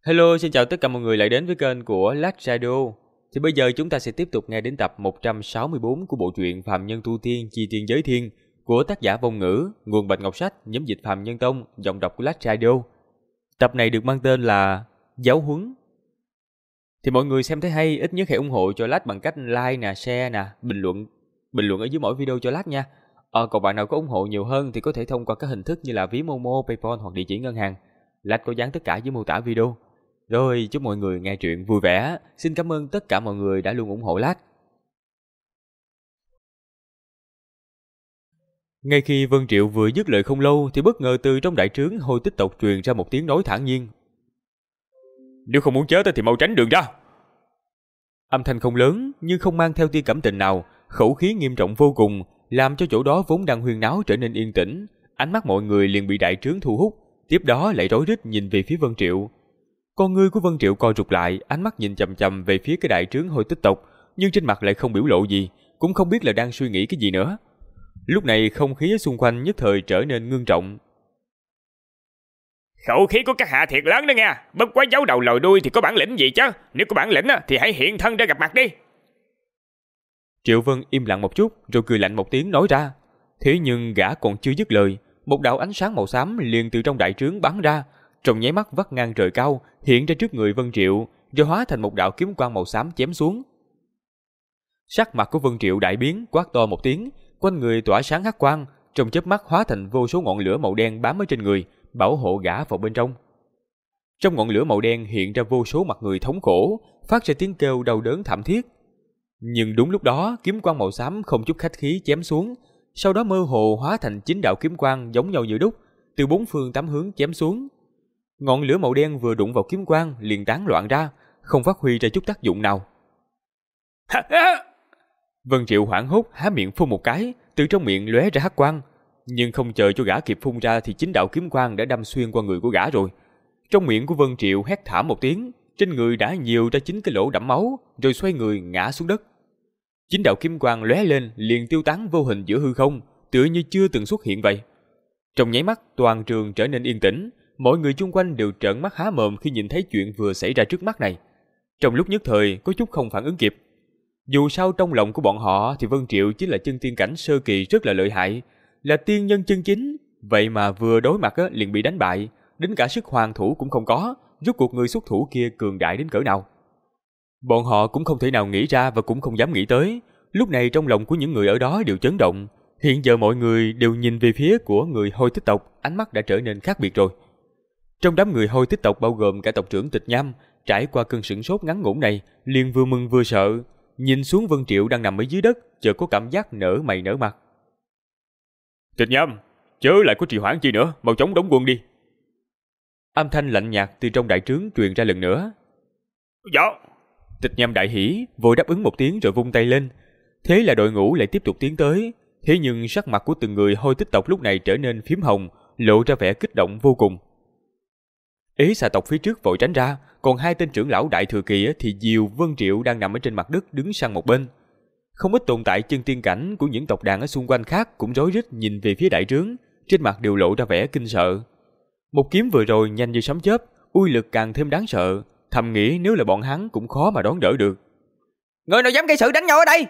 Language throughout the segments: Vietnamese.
Hello, xin chào tất cả mọi người lại đến với kênh của Last Shadow. Thì bây giờ chúng ta sẽ tiếp tục nghe đến tập 164 của bộ truyện Phàm Nhân Tu Tiên Chi Tiên Giới Thiên của tác giả Vong Ngữ, nguồn Bạch Ngọc Sách, nhóm dịch Phàm Nhân Tông, giọng đọc của Last Shadow. Tập này được mang tên là Giáo Huấn. Thì mọi người xem thấy hay, ít nhất hãy ủng hộ cho Last bằng cách like nè, share nè, bình luận ở dưới mỗi video cho Last nha. Còn bạn nào có ủng hộ nhiều hơn thì có thể thông qua các hình thức như là ví Momo, PayPal hoặc địa chỉ ngân hàng. Last có dán tất cả dưới mô tả video. Rồi, chúc mọi người nghe truyện vui vẻ. Xin cảm ơn tất cả mọi người đã luôn ủng hộ Last. Ngay khi Vân Triệu vừa dứt lời không lâu thì bất ngờ từ trong đại trướng Hôi Tích tộc truyền ra một tiếng nói thản nhiên. Nếu không muốn chết thì mau tránh đường ra. Âm thanh không lớn nhưng không mang theo tia cảm tình nào, khẩu khí nghiêm trọng vô cùng, làm cho chỗ đó vốn đang huyên náo trở nên yên tĩnh. Ánh mắt mọi người liền bị đại trướng thu hút, tiếp đó lại rối rít nhìn về phía Vân Triệu. Con ngươi của Vân Triệu co rụt lại, ánh mắt nhìn chằm chằm về phía cái đại trướng Hôi Tích tộc, nhưng trên mặt lại không biểu lộ gì, cũng không biết là đang suy nghĩ cái gì nữa. Lúc này không khí ở xung quanh nhất thời trở nên ngưng trọng. Khẩu khí của các hạ thiệt lớn đó nghe, bất quá giấu đầu lòi đuôi thì có bản lĩnh gì chứ, nếu có bản lĩnh thì hãy hiện thân ra gặp mặt đi. Triệu Vân im lặng một chút rồi cười lạnh một tiếng nói ra. Thế nhưng gã còn chưa dứt lời, một đạo ánh sáng màu xám liền từ trong đại trướng bắn ra, trong nháy mắt vắt ngang trời cao, hiện ra trước người Vân Triệu, rồi hóa thành một đạo kiếm quang màu xám chém xuống. Sắc mặt của Vân Triệu đại biến, quát to một tiếng, quanh người tỏa sáng hắc quang, trong chớp mắt hóa thành vô số ngọn lửa màu đen bám ở trên người, bảo hộ gã vào bên trong. Trong ngọn lửa màu đen hiện ra vô số mặt người thống khổ, phát ra tiếng kêu đau đớn thảm thiết. Nhưng đúng lúc đó, kiếm quang màu xám không chút khách khí chém xuống, sau đó mơ hồ hóa thành 9 đạo kiếm quang giống nhau như đúc, từ 4 phương 8 hướng chém xuống. Ngọn lửa màu đen vừa đụng vào kiếm quang liền tán loạn ra, không phát huy ra chút tác dụng nào. Vân Triệu hoảng hốt há miệng phun một cái, từ trong miệng lóe ra hắc quang, nhưng không chờ cho gã kịp phun ra thì 9 đạo kiếm quang đã đâm xuyên qua người của gã rồi. Trong miệng của Vân Triệu hét thảm một tiếng, trên người đã nhiều ra 9 cái lỗ đẫm máu, rồi xoay người ngã xuống đất. 9 đạo kiếm quang lóe lên liền tiêu tán vô hình giữa hư không, tựa như chưa từng xuất hiện vậy. Trong nháy mắt toàn trường trở nên yên tĩnh, mọi người chung quanh đều trợn mắt há mồm khi nhìn thấy chuyện vừa xảy ra trước mắt này. Trong lúc nhất thời có chút không phản ứng kịp. Dù sao trong lòng của bọn họ thì Vân Triệu chính là chân tiên cảnh sơ kỳ rất là lợi hại, là tiên nhân chân chính, vậy mà vừa đối mặt liền bị đánh bại, đến cả sức hoàn thủ cũng không có, rốt cuộc người xuất thủ kia cường đại đến cỡ nào. Bọn họ cũng không thể nào nghĩ ra và cũng không dám nghĩ tới, lúc này trong lòng của những người ở đó đều chấn động, hiện giờ mọi người đều nhìn về phía của người Hôi Tích tộc, ánh mắt đã trở nên khác biệt rồi. Trong đám người Hôi Tích tộc bao gồm cả tộc trưởng Tịch Nham, trải qua cơn sửng sốt ngắn ngủn này, liền vừa mừng vừa sợ, nhìn xuống Vân Triệu đang nằm ở dưới đất, chợt có cảm giác nở mày nở mặt. Tịch Nham, chớ lại có trì hoãn chi nữa, mau chóng đóng quân đi. Âm thanh lạnh nhạt từ trong đại trướng truyền ra lần nữa. Dạ. Tịch Nham đại hỉ, vội đáp ứng một tiếng rồi vung tay lên. Thế là đội ngũ lại tiếp tục tiến tới, thế nhưng sắc mặt của từng người Hôi Tích tộc lúc này trở nên phím hồng, lộ ra vẻ kích động vô cùng. Ế xà tộc phía trước vội tránh ra, còn hai tên trưởng lão đại thừa kỳ thì dìu Vân Triệu đang nằm ở trên mặt đất đứng sang một bên. Không ít tồn tại chân tiên cảnh của những tộc đàn ở xung quanh khác cũng rối rít nhìn về phía đại trướng, trên mặt đều lộ ra vẻ kinh sợ. Một kiếm vừa rồi nhanh như sấm chớp, uy lực càng thêm đáng sợ, thầm nghĩ nếu là bọn hắn cũng khó mà đón đỡ được. Người nào dám gây sự đánh nhau ở đây?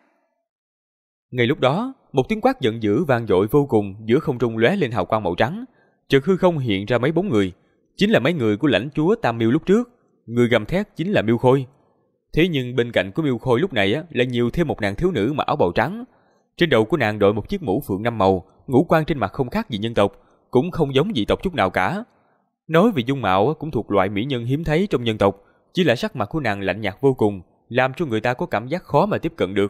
Ngay lúc đó, một tiếng quát giận dữ vang dội vô cùng giữa không trung lóe lên hào quang màu trắng, chợt hư không hiện ra mấy bóng người, chính là mấy người của lãnh chúa Tam Miêu lúc trước, người gầm thét chính là Miêu Khôi. Thế nhưng bên cạnh của Miêu Khôi lúc này lại nhiều thêm một nàng thiếu nữ mặc áo bào trắng, trên đầu của nàng đội một chiếc mũ phượng 5 màu, ngũ quan trên mặt không khác gì nhân tộc, cũng không giống dị tộc chút nào cả. Nói về dung mạo cũng thuộc loại mỹ nhân hiếm thấy trong nhân tộc, chỉ là sắc mặt của nàng lạnh nhạt vô cùng, làm cho người ta có cảm giác khó mà tiếp cận được.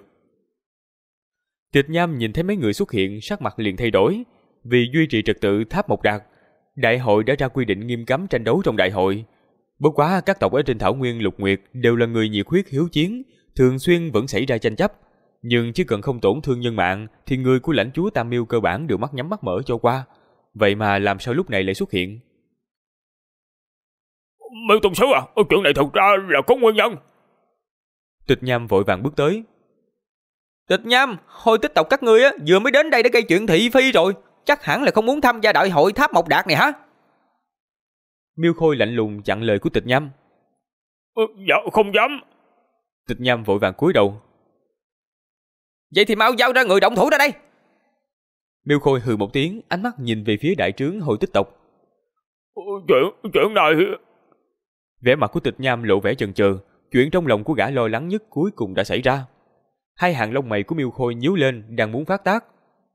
Tịch Nham nhìn thấy mấy người xuất hiện, sắc mặt liền thay đổi, vì duy trì trật tự Tháp Mộc Đạt, đại hội đã ra quy định nghiêm cấm tranh đấu trong đại hội. Bất quá các tộc ở trên thảo nguyên Lục Nguyệt đều là người nhiệt huyết hiếu chiến, thường xuyên vẫn xảy ra tranh chấp, nhưng chỉ cần không tổn thương nhân mạng thì người của lãnh chúa Tam Miêu cơ bản đều mắt nhắm mắt mở cho qua. Vậy mà làm sao lúc này lại xuất hiện? Miêu Tông Sứ chuyện này thực ra là có nguyên nhân. Tịch Nham vội vàng bước tới. Tịch Nham, Hôi Tích tộc các ngươi vừa mới đến đây để gây chuyện thị phi rồi, chắc hẳn là không muốn tham gia đại hội Tháp Mộc Đạt này hả? Miêu Khôi lạnh lùng chặn lời của Tịch Nham. Dạ không dám. Tịch Nham vội vàng cúi đầu. Vậy thì mau giao ra người động thủ ra đây. Miêu Khôi hừ một tiếng, ánh mắt nhìn về phía đại trướng Hồi Tích tộc. Chuyện này... Vẻ mặt của Tịch Nham lộ vẻ chần chừ, chuyện trong lòng của gã lo lắng nhất cuối cùng đã xảy ra. Hai hàng lông mày của Miêu Khôi nhíu lên, đang muốn phát tác.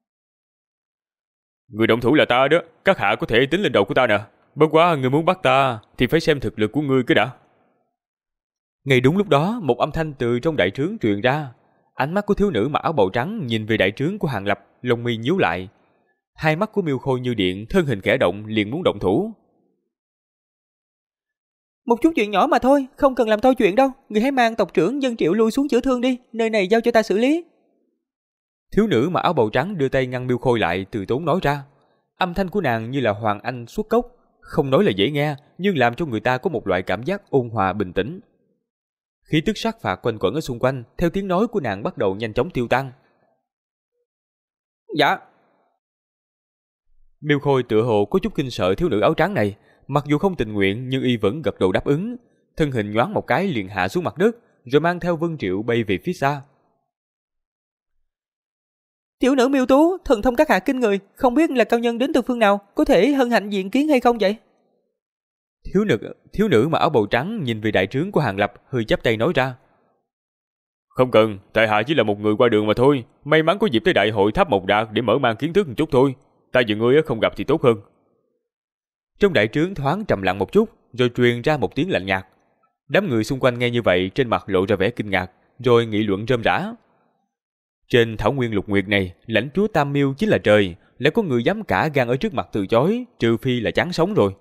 Người động thủ là ta đó, các hạ có thể tính lên đầu của ta nè. Bất quá người muốn bắt ta thì phải xem thực lực của ngươi cái đã. Ngay đúng lúc đó, một âm thanh từ trong đại trướng truyền ra. Ánh mắt của thiếu nữ mặc áo bào trắng nhìn về đại trướng của Hàng Lập, lông mi nhíu lại. Hai mắt của Miêu Khôi như điện, thân hình khẽ động liền muốn động thủ. Một chút chuyện nhỏ mà thôi, không cần làm to chuyện đâu. Người hãy mang tộc trưởng Dân Triệu lui xuống chữa thương đi, nơi này giao cho ta xử lý. Thiếu nữ mặc áo bào trắng đưa tay ngăn Miêu Khôi lại, từ tốn nói ra. Âm thanh của nàng như là hoàng anh xuất cốc, không nói là dễ nghe, nhưng làm cho người ta có một loại cảm giác ôn hòa bình tĩnh. Khí tức sát phạt quanh quẩn ở xung quanh, theo tiếng nói của nàng bắt đầu nhanh chóng tiêu tan. Dạ. Miêu Khôi tựa hồ có chút kinh sợ thiếu nữ áo trắng này, mặc dù không tình nguyện nhưng y vẫn gật đầu đáp ứng, thân hình nhoáng một cái liền hạ xuống mặt đất, rồi mang theo Vân Triệu bay về phía xa. Tiểu nữ Miêu Tú, thần thông các hạ kinh người, không biết là cao nhân đến từ phương nào, có thể hân hạnh diện kiến hay không vậy? Thiếu nữ mà áo bào trắng nhìn về đại trướng của Hàng Lập, hơi chắp tay nói ra. Không cần, tại hạ chỉ là một người qua đường mà thôi, may mắn có dịp tới đại hội Tháp Mộc Đạt để mở mang kiến thức một chút thôi, ta và ngươi không gặp thì tốt hơn. Trong đại trướng thoáng trầm lặng một chút, rồi truyền ra một tiếng lạnh nhạt. Đám người xung quanh nghe như vậy trên mặt lộ ra vẻ kinh ngạc, rồi nghị luận rơm rả. Trên thảo nguyên lục nguyệt này, lãnh chúa Tam Miêu chính là trời, lại có người dám cả gan ở trước mặt từ chối, trừ phi là chán sống rồi.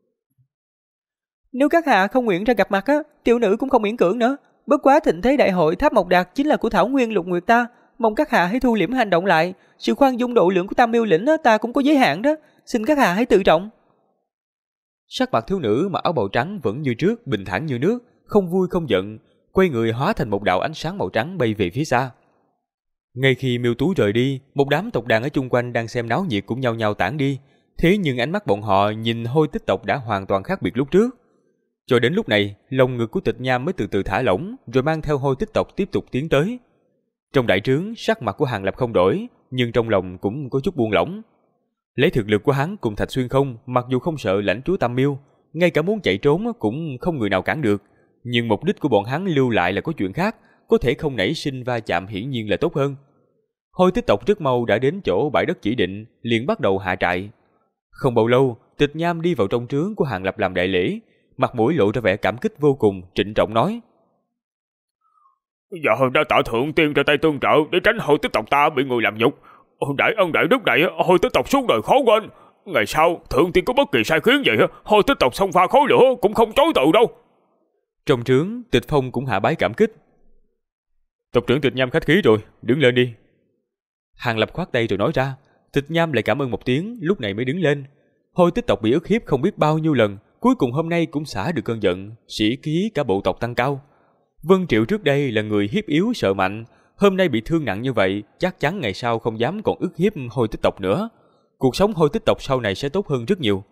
Nếu các hạ không nguyện ra gặp mặt á, tiểu nữ cũng không miễn cưỡng nữa. Bất quá thịnh thế đại hội Tháp Mộc Đạt chính là của thảo nguyên lục nguyệt ta, mong các hạ hãy thu liễm hành động lại. Sự khoan dung độ lượng của Tam Miêu lĩnh á, ta cũng có giới hạn đó, xin các hạ hãy tự trọng. Sắc mặt thiếu nữ mà áo bào trắng vẫn như trước, bình thản như nước, không vui không giận, quay người hóa thành một đạo ánh sáng màu trắng bay về phía xa. Ngay khi Miêu Tú rời đi, một đám tộc đàn ở chung quanh đang xem náo nhiệt cũng nhao nhao tản đi. Thế nhưng ánh mắt bọn họ nhìn Hôi Tích tộc đã hoàn toàn khác biệt lúc trước. Cho đến lúc này, lồng ngực của Tịch Nham mới từ từ thả lỏng, rồi mang theo Hôi Tích tộc tiếp tục tiến tới. Trong đại trướng, sắc mặt của Hàng Lập không đổi, nhưng trong lòng cũng có chút buông lỏng. Lấy thực lực của hắn cùng Thạch Xuyên Không, mặc dù không sợ lãnh chúa Tam Miêu, ngay cả muốn chạy trốn cũng không người nào cản được. Nhưng mục đích của bọn hắn lưu lại là có chuyện khác, có thể không nảy sinh va chạm hiển nhiên là tốt hơn. Hôi Tích tộc rất mau đã đến chỗ bãi đất chỉ định, liền bắt đầu hạ trại. Không bao lâu, Tịch Nham đi vào trong trướng của Hàng Lập làm đại lễ, mặt mũi lộ ra vẻ cảm kích vô cùng, trịnh trọng nói: Dạ đã tạ thượng tiên ra tay tương trợ để tránh Hôi Tích tộc ta bị người làm nhục. Đại ân đại đức này, Hôi Tích tộc suốt đời khó quên. Ngày sau thượng tiên có bất kỳ sai khiến gì, Hôi Tích tộc xông pha khói lửa cũng không chối từ đâu. Trong trướng, Tịch Phong cũng hạ bái cảm kích. Tộc trưởng Tịch Nham khách khí rồi, đứng lên đi. Hàng Lập khoát tay rồi nói ra. Tịch Nham lại cảm ơn một tiếng, lúc này mới đứng lên. Hôi Tích tộc bị ức hiếp không biết bao nhiêu lần, cuối cùng hôm nay cũng xả được cơn giận, sĩ khí cả bộ tộc tăng cao. Vân Triệu trước đây là người hiếp yếu sợ mạnh, hôm nay bị thương nặng như vậy, chắc chắn ngày sau không dám còn ức hiếp Hôi Tích tộc nữa. Cuộc sống Hôi Tích tộc sau này sẽ tốt hơn rất nhiều.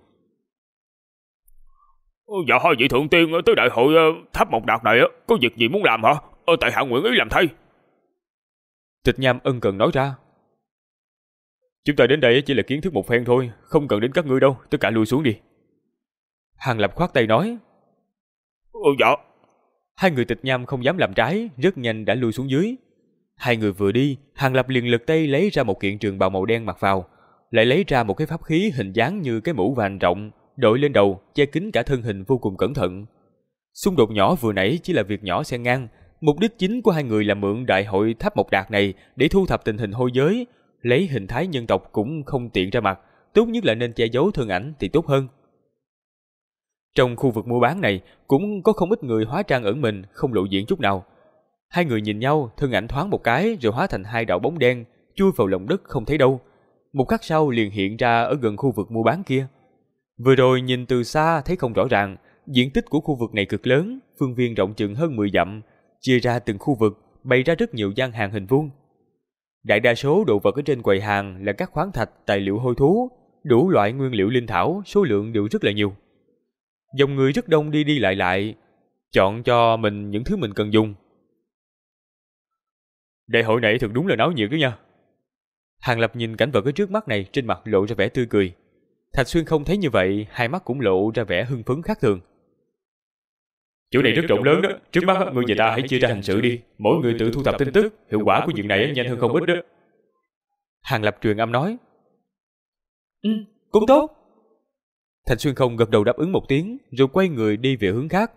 Dạ hai vị thượng tiên tới đại hội Tháp Mộc Đạt này có việc gì muốn làm hả? Tại hạ nguyện ý làm thay. Tịch Nham ân cần nói ra. Chúng ta đến đây chỉ là kiến thức một phen thôi, không cần đến các ngươi đâu, tất cả lui xuống đi. Hàng Lập khoát tay nói. Dạ. Hai người Tịch Nham không dám làm trái, rất nhanh đã lui xuống dưới. Hai người vừa đi, Hàng Lập liền lật tay lấy ra một kiện trường bào màu đen mặc vào, lại lấy ra một cái pháp khí hình dáng như cái mũ vành rộng, đội lên đầu, che kín cả thân hình vô cùng cẩn thận. Xung đột nhỏ vừa nãy chỉ là việc nhỏ xen ngang, mục đích chính của hai người là mượn đại hội Tháp Mộc Đạt này để thu thập tình hình hôi giới, lấy hình thái nhân tộc cũng không tiện ra mặt, tốt nhất là nên che giấu thân ảnh thì tốt hơn. Trong khu vực mua bán này cũng có không ít người hóa trang ẩn mình, không lộ diện chút nào. Hai người nhìn nhau, thân ảnh thoáng một cái rồi hóa thành hai đạo bóng đen, chui vào lòng đất không thấy đâu. Một khắc sau liền hiện ra ở gần khu vực mua bán kia. Vừa rồi nhìn từ xa thấy không rõ ràng, diện tích của khu vực này cực lớn, phương viên rộng chừng hơn 10 dặm, chia ra từng khu vực, bày ra rất nhiều gian hàng hình vuông. Đại đa số đồ vật ở trên quầy hàng là các khoáng thạch, tài liệu hôi thú, đủ loại nguyên liệu linh thảo, số lượng đều rất là nhiều. Dòng người rất đông đi đi lại, chọn cho mình những thứ mình cần dùng. Đại hội này thật đúng là náo nhiệt đó nha. Hàng Lập nhìn cảnh vật ở trước mắt này, trên mặt lộ ra vẻ tươi cười. Thạch Xuyên không thấy như vậy, hai mắt cũng lộ ra vẻ hưng phấn khác thường. Chỗ này rất rộng lớn đó, trước mắt người và ta hãy chia ra hành sự đi, mỗi người tự thu thập tin tức, hiệu quả của việc này nhanh hơn không ít đó. Hàng Lập truyền âm nói. Cũng tốt. Thạch Xuyên không gật đầu đáp ứng một tiếng, rồi quay người đi về hướng khác.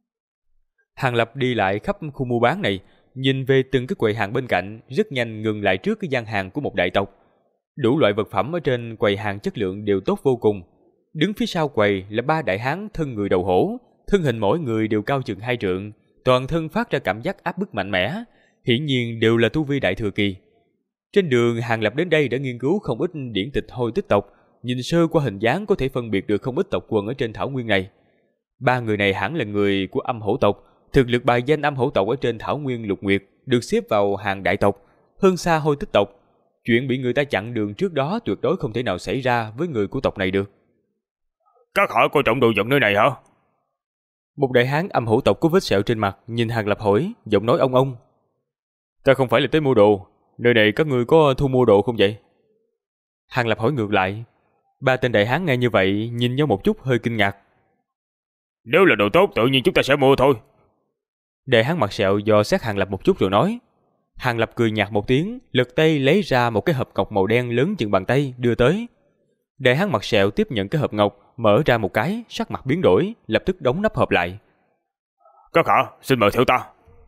Hàng Lập đi lại khắp khu mua bán này, nhìn về từng cái quầy hàng bên cạnh, rất nhanh ngừng lại trước cái gian hàng của một đại tộc. Đủ loại vật phẩm ở trên quầy hàng chất lượng đều tốt vô cùng. Đứng phía sau quầy là 3 đại hán thân người đầu hổ, thân hình mỗi người đều cao chừng 2 trượng, toàn thân phát ra cảm giác áp bức mạnh mẽ, hiển nhiên đều là tu vi đại thừa kỳ. Trên đường Hàng Lập đến đây đã nghiên cứu không ít điển tịch Hôi Tích tộc, nhìn sơ qua hình dáng có thể phân biệt được không ít tộc quần ở trên thảo nguyên này. 3 người này hẳn là người của Âm Hổ tộc, thực lực bài danh Âm Hổ tộc ở trên thảo nguyên Lục Nguyệt được xếp vào hàng đại tộc, hơn xa Hôi Tích tộc. Chuyện bị người ta chặn đường trước đó tuyệt đối không thể nào xảy ra với người của tộc này được. Các hạ coi trọng đồ vật nơi này hả? Một đại hán Âm Hổ tộc có vết sẹo trên mặt nhìn Hàng Lập hỏi, giọng nói ông ông. Ta không phải là tới mua đồ, nơi này các ngươi có thu mua đồ không vậy? Hàng Lập hỏi ngược lại. 3 tên đại hán nghe như vậy nhìn nhau một chút hơi kinh ngạc. Nếu là đồ tốt tự nhiên chúng ta sẽ mua thôi. Đại hán mặt sẹo dò xét Hàng Lập một chút rồi nói. Hàng Lập cười nhạt một tiếng, lật tay lấy ra một cái hộp ngọc màu đen lớn chừng bàn tay đưa tới. Đại hán mặt sẹo tiếp nhận cái hộp ngọc, mở ra một cái, sắc mặt biến đổi, lập tức đóng nắp hộp lại. Các hạ, xin mời theo ta.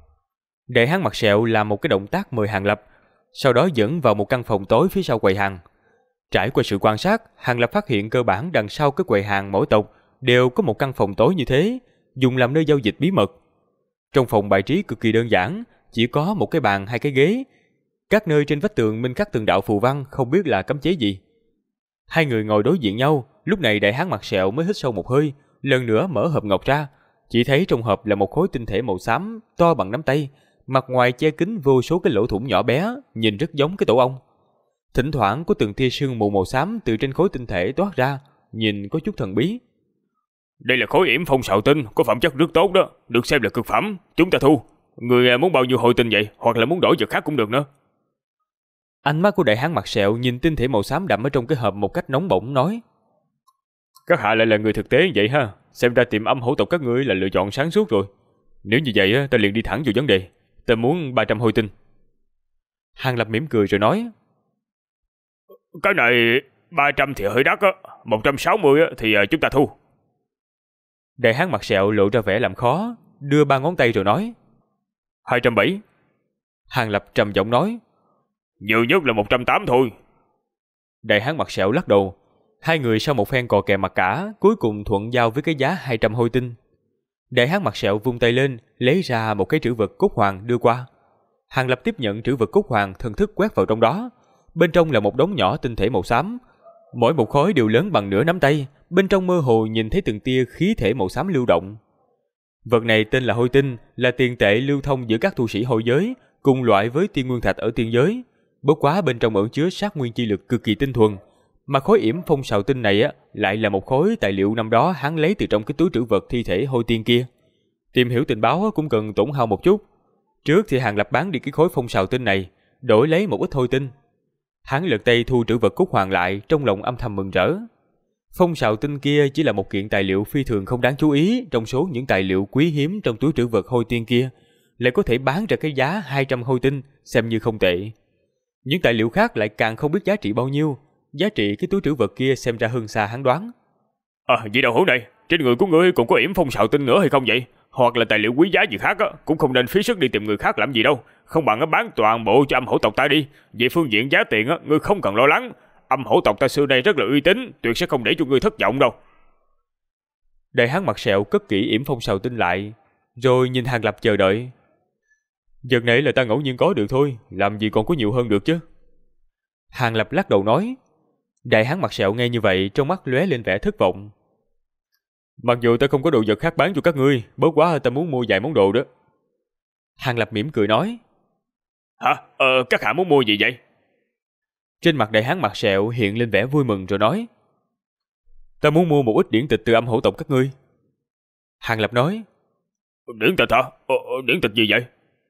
Đại hán mặt sẹo làm một cái động tác mời Hàng Lập, sau đó dẫn vào một căn phòng tối phía sau quầy hàng. Trải qua sự quan sát, Hàng Lập phát hiện cơ bản đằng sau cái quầy hàng mỗi tộc đều có một căn phòng tối như thế, dùng làm nơi giao dịch bí mật. Trong phòng bài trí cực kỳ đơn giản, chỉ có một cái bàn 2 cái ghế. Các nơi trên vách tường minh khắc từng đạo phù văn, không biết là cấm chế gì. Hai người ngồi đối diện nhau, lúc này đại hán mặt sẹo mới hít sâu một hơi, lần nữa mở hộp ngọc ra, chỉ thấy trong hộp là một khối tinh thể màu xám to bằng nắm tay, mặt ngoài che kín vô số cái lỗ thủng nhỏ bé, nhìn rất giống cái tổ ong. Thỉnh thoảng có từng tia sương mù màu xám từ trên khối tinh thể toát ra, nhìn có chút thần bí. Đây là khối yểm phong sào tinh, có phẩm chất rất tốt đó, được xem là cực phẩm, chúng ta thu. Người muốn bao nhiêu hồi tinh vậy, hoặc là muốn đổi vật khác cũng được nữa. Ánh mắt của đại hán mặt sẹo nhìn tinh thể màu xám đậm ở trong cái hộp một cách nóng bỏng nói. Các hạ lại là người thực tế vậy ha, xem ra tiệm Âm Hổ tộc các ngươi là lựa chọn sáng suốt rồi. Nếu như vậy ta liền đi thẳng vào vấn đề, ta muốn 300 hồi tinh. Hàng Lập mỉm cười rồi nói. Cái này 300 thì hơi đắt á, 160 thì chúng ta thu. Đại hán mặt sẹo lộ ra vẻ làm khó, đưa 3 ngón tay rồi nói. 270. Hàng Lập trầm giọng nói. Nhiều nhất là 180 thôi. Đại hán mặt sẹo lắc đầu. Hai người sau một phen cò kè mặt cả, cuối cùng thuận giao với cái giá 200 hôi tinh. Đại hán mặt sẹo vung tay lên, lấy ra một cái trữ vật cốt hoàng đưa qua. Hàng Lập tiếp nhận trữ vật cốt hoàng, thần thức quét vào trong đó. Bên trong là một đống nhỏ tinh thể màu xám, mỗi một khối đều lớn bằng nửa nắm tay, bên trong mơ hồ nhìn thấy từng tia khí thể màu xám lưu động. Vật này tên là hôi tinh, là tiền tệ lưu thông giữa các tu sĩ hôi giới, cùng loại với tiên nguyên thạch ở tiên giới. Bất quá bên trong ẩn chứa sát nguyên chi lực cực kỳ tinh thuần, mà khối yểm phong sào tinh này lại là một khối tài liệu năm đó hắn lấy từ trong cái túi trữ vật thi thể hôi tiên kia. Tìm hiểu tình báo cũng cần tổn hao một chút. Trước thì Hàng Lập bán đi cái khối phong sào tinh này, đổi lấy một ít hôi tinh. Hắn lật tay thu trữ vật cốt hoàng lại, trong lòng âm thầm mừng rỡ. Phong sào tinh kia chỉ là một kiện tài liệu phi thường không đáng chú ý trong số những tài liệu quý hiếm trong túi trữ vật hôi tiên kia, lại có thể bán ra cái giá 200 hôi tinh, xem như không tệ. Những tài liệu khác lại càng không biết giá trị bao nhiêu, giá trị cái túi trữ vật kia xem ra hơn xa hắn đoán. Vậy đầu hữu này, trên người của ngươi còn có yểm phong sào tinh nữa hay không vậy? Hoặc là tài liệu quý giá gì khác cũng không nên phí sức đi tìm người khác làm gì đâu, không bằng bán toàn bộ cho Âm Hổ tộc ta đi. Về phương diện giá tiền ngươi không cần lo lắng, Âm Hổ tộc ta xưa nay rất là uy tín, tuyệt sẽ không để cho ngươi thất vọng đâu. Đại hán mặt sẹo cất kỹ yểm phong sào tinh lại, rồi nhìn Hàng Lập chờ đợi. Vật này là ta ngẫu nhiên có được thôi, làm gì còn có nhiều hơn được chứ. Hàng Lập lắc đầu nói. Đại hán mặt sẹo nghe như vậy, trong mắt lóe lên vẻ thất vọng. Mặc dù ta không có đồ vật khác bán cho các ngươi, bớt quá ta muốn mua vài món đồ đó. Hàng Lập mỉm cười nói. Hả? Các hạ muốn mua gì vậy? Trên mặt đại hán mặt sẹo hiện lên vẻ vui mừng rồi nói. Ta muốn mua một ít điển tịch từ Âm Hổ tộc các ngươi. Hàng Lập nói. Điển tịch hả? Điển tịch gì vậy?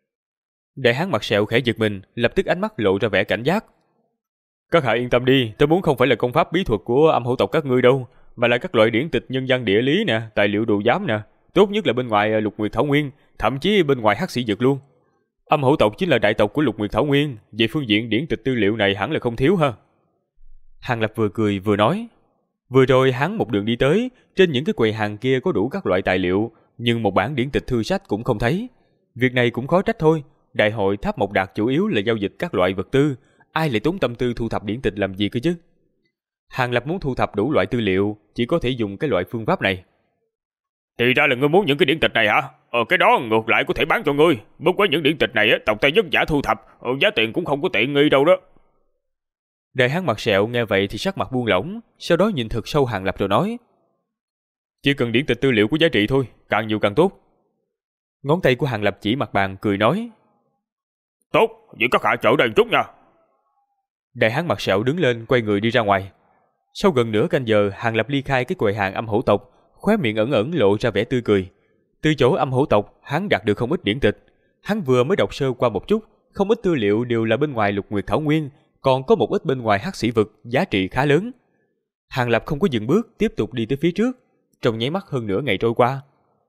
Đại hán mặt sẹo khẽ giật mình, lập tức ánh mắt lộ ra vẻ cảnh giác. Các hạ yên tâm đi, tôi muốn không phải là công pháp bí thuật của âm hổ tộc các ngươi đâu, mà là các loại điển tịch nhân văn địa lý nè, tài liệu đồ giám nè, tốt nhất là bên ngoài Lục Nguyệt Thảo Nguyên, thậm chí bên ngoài Hắc Sĩ Dực luôn. Âm hổ tộc chính là đại tộc của Lục Nguyệt Thảo Nguyên, về phương diện điển tịch tư liệu này hẳn là không thiếu ha. Hàng Lập vừa cười vừa nói. Vừa rồi hắn một đường đi tới, trên những cái quầy hàng kia có đủ các loại tài liệu, nhưng một bản điển tịch thư sách cũng không thấy. Việc này cũng khó trách thôi, đại hội Tháp Mộc Đạt chủ yếu là giao dịch các loại vật tư, ai lại tốn tâm tư thu thập điển tịch làm gì cơ chứ? Hàng Lập muốn thu thập đủ loại tư liệu, chỉ có thể dùng cái loại phương pháp này. Thì ra là ngươi muốn những cái điển tịch này hả? Cái đó ngược lại có thể bán cho ngươi. Bất quá những điển tịch này tộc ta vất vả thu thập, giá tiền cũng không có tiện nghi đâu đó. Đại hán mặt sẹo nghe vậy thì sắc mặt buông lỏng, sau đó nhìn thật sâu Hàng Lập rồi nói. Chỉ cần điển tịch tư liệu có giá trị thôi, càng nhiều càng tốt. Ngón tay của Hàng Lập chỉ mặt bàn cười nói. Tốt, vậy các hạ chờ đây một chút nha. Đại hán mặt sẹo đứng lên quay người đi ra ngoài. Sau gần nửa canh giờ, Hàng Lập ly khai cái quầy hàng âm hổ tộc, khóe miệng ẩn ẩn lộ ra vẻ tươi cười. Từ chỗ âm hổ tộc, hắn đạt được không ít điển tịch. Hắn vừa mới đọc sơ qua một chút, không ít tư liệu đều là bên ngoài Lục Nguyệt Thảo Nguyên, còn có một ít bên ngoài Hắc Sĩ Vực, giá trị khá lớn. Hàng Lập không có dừng bước, tiếp tục đi tới phía trước. Trong nháy mắt hơn nửa ngày trôi qua,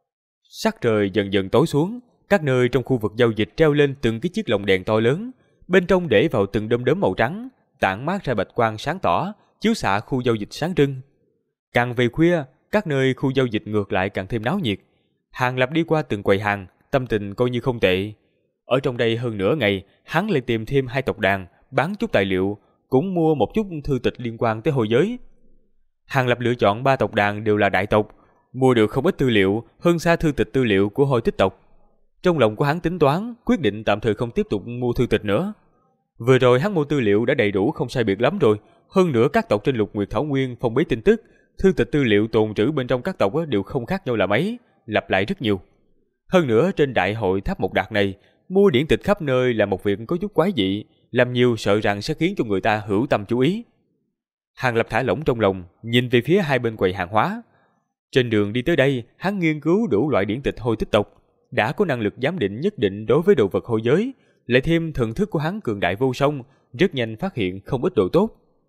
sắc trời dần dần tối xuống, các nơi trong khu vực giao dịch treo lên từng cái chiếc lồng đèn to lớn, bên trong để vào từng đom đóm màu trắng, tản mát ra bạch quang sáng tỏ, chiếu xạ khu giao dịch sáng trưng. Càng về khuya, các nơi khu giao dịch ngược lại càng thêm náo nhiệt. Hàng Lập đi qua từng quầy hàng, tâm tình coi như không tệ. Ở trong đây hơn nửa ngày, hắn lại tìm thêm 2 tộc đàn, bán chút tài liệu, cũng mua một chút thư tịch liên quan tới hồi giới. Hàng Lập lựa chọn 3 tộc đàn đều là đại tộc, mua được không ít tư liệu, hơn xa thư tịch tư liệu của Hôi Tích tộc. Trong lòng của hắn tính toán, quyết định tạm thời không tiếp tục mua thư tịch nữa. Vừa rồi hắn mua tư liệu đã đầy đủ không sai biệt lắm rồi, hơn nữa các tộc trên Lục Nguyệt Thảo Nguyên phong bế tin tức, thư tịch tư liệu tồn trữ bên trong các tộc đều không khác nhau là mấy, lặp lại rất nhiều. Hơn nữa trên đại hội Tháp Mộc Đạt này, mua điển tịch khắp nơi là một việc có chút quái dị, làm nhiều sợ rằng sẽ khiến cho người ta hữu tâm chú ý. Hàng Lập thả lỏng trong lòng, nhìn về phía hai bên quầy hàng hóa. Trên đường đi tới đây, hắn nghiên cứu đủ loại điển tịch Hôi Tích tộc, đã có năng lực giám định nhất định đối với đồ vật hôi giới, lại thêm thần thức của hắn cường đại vô song, rất nhanh phát hiện không ít đồ tốt.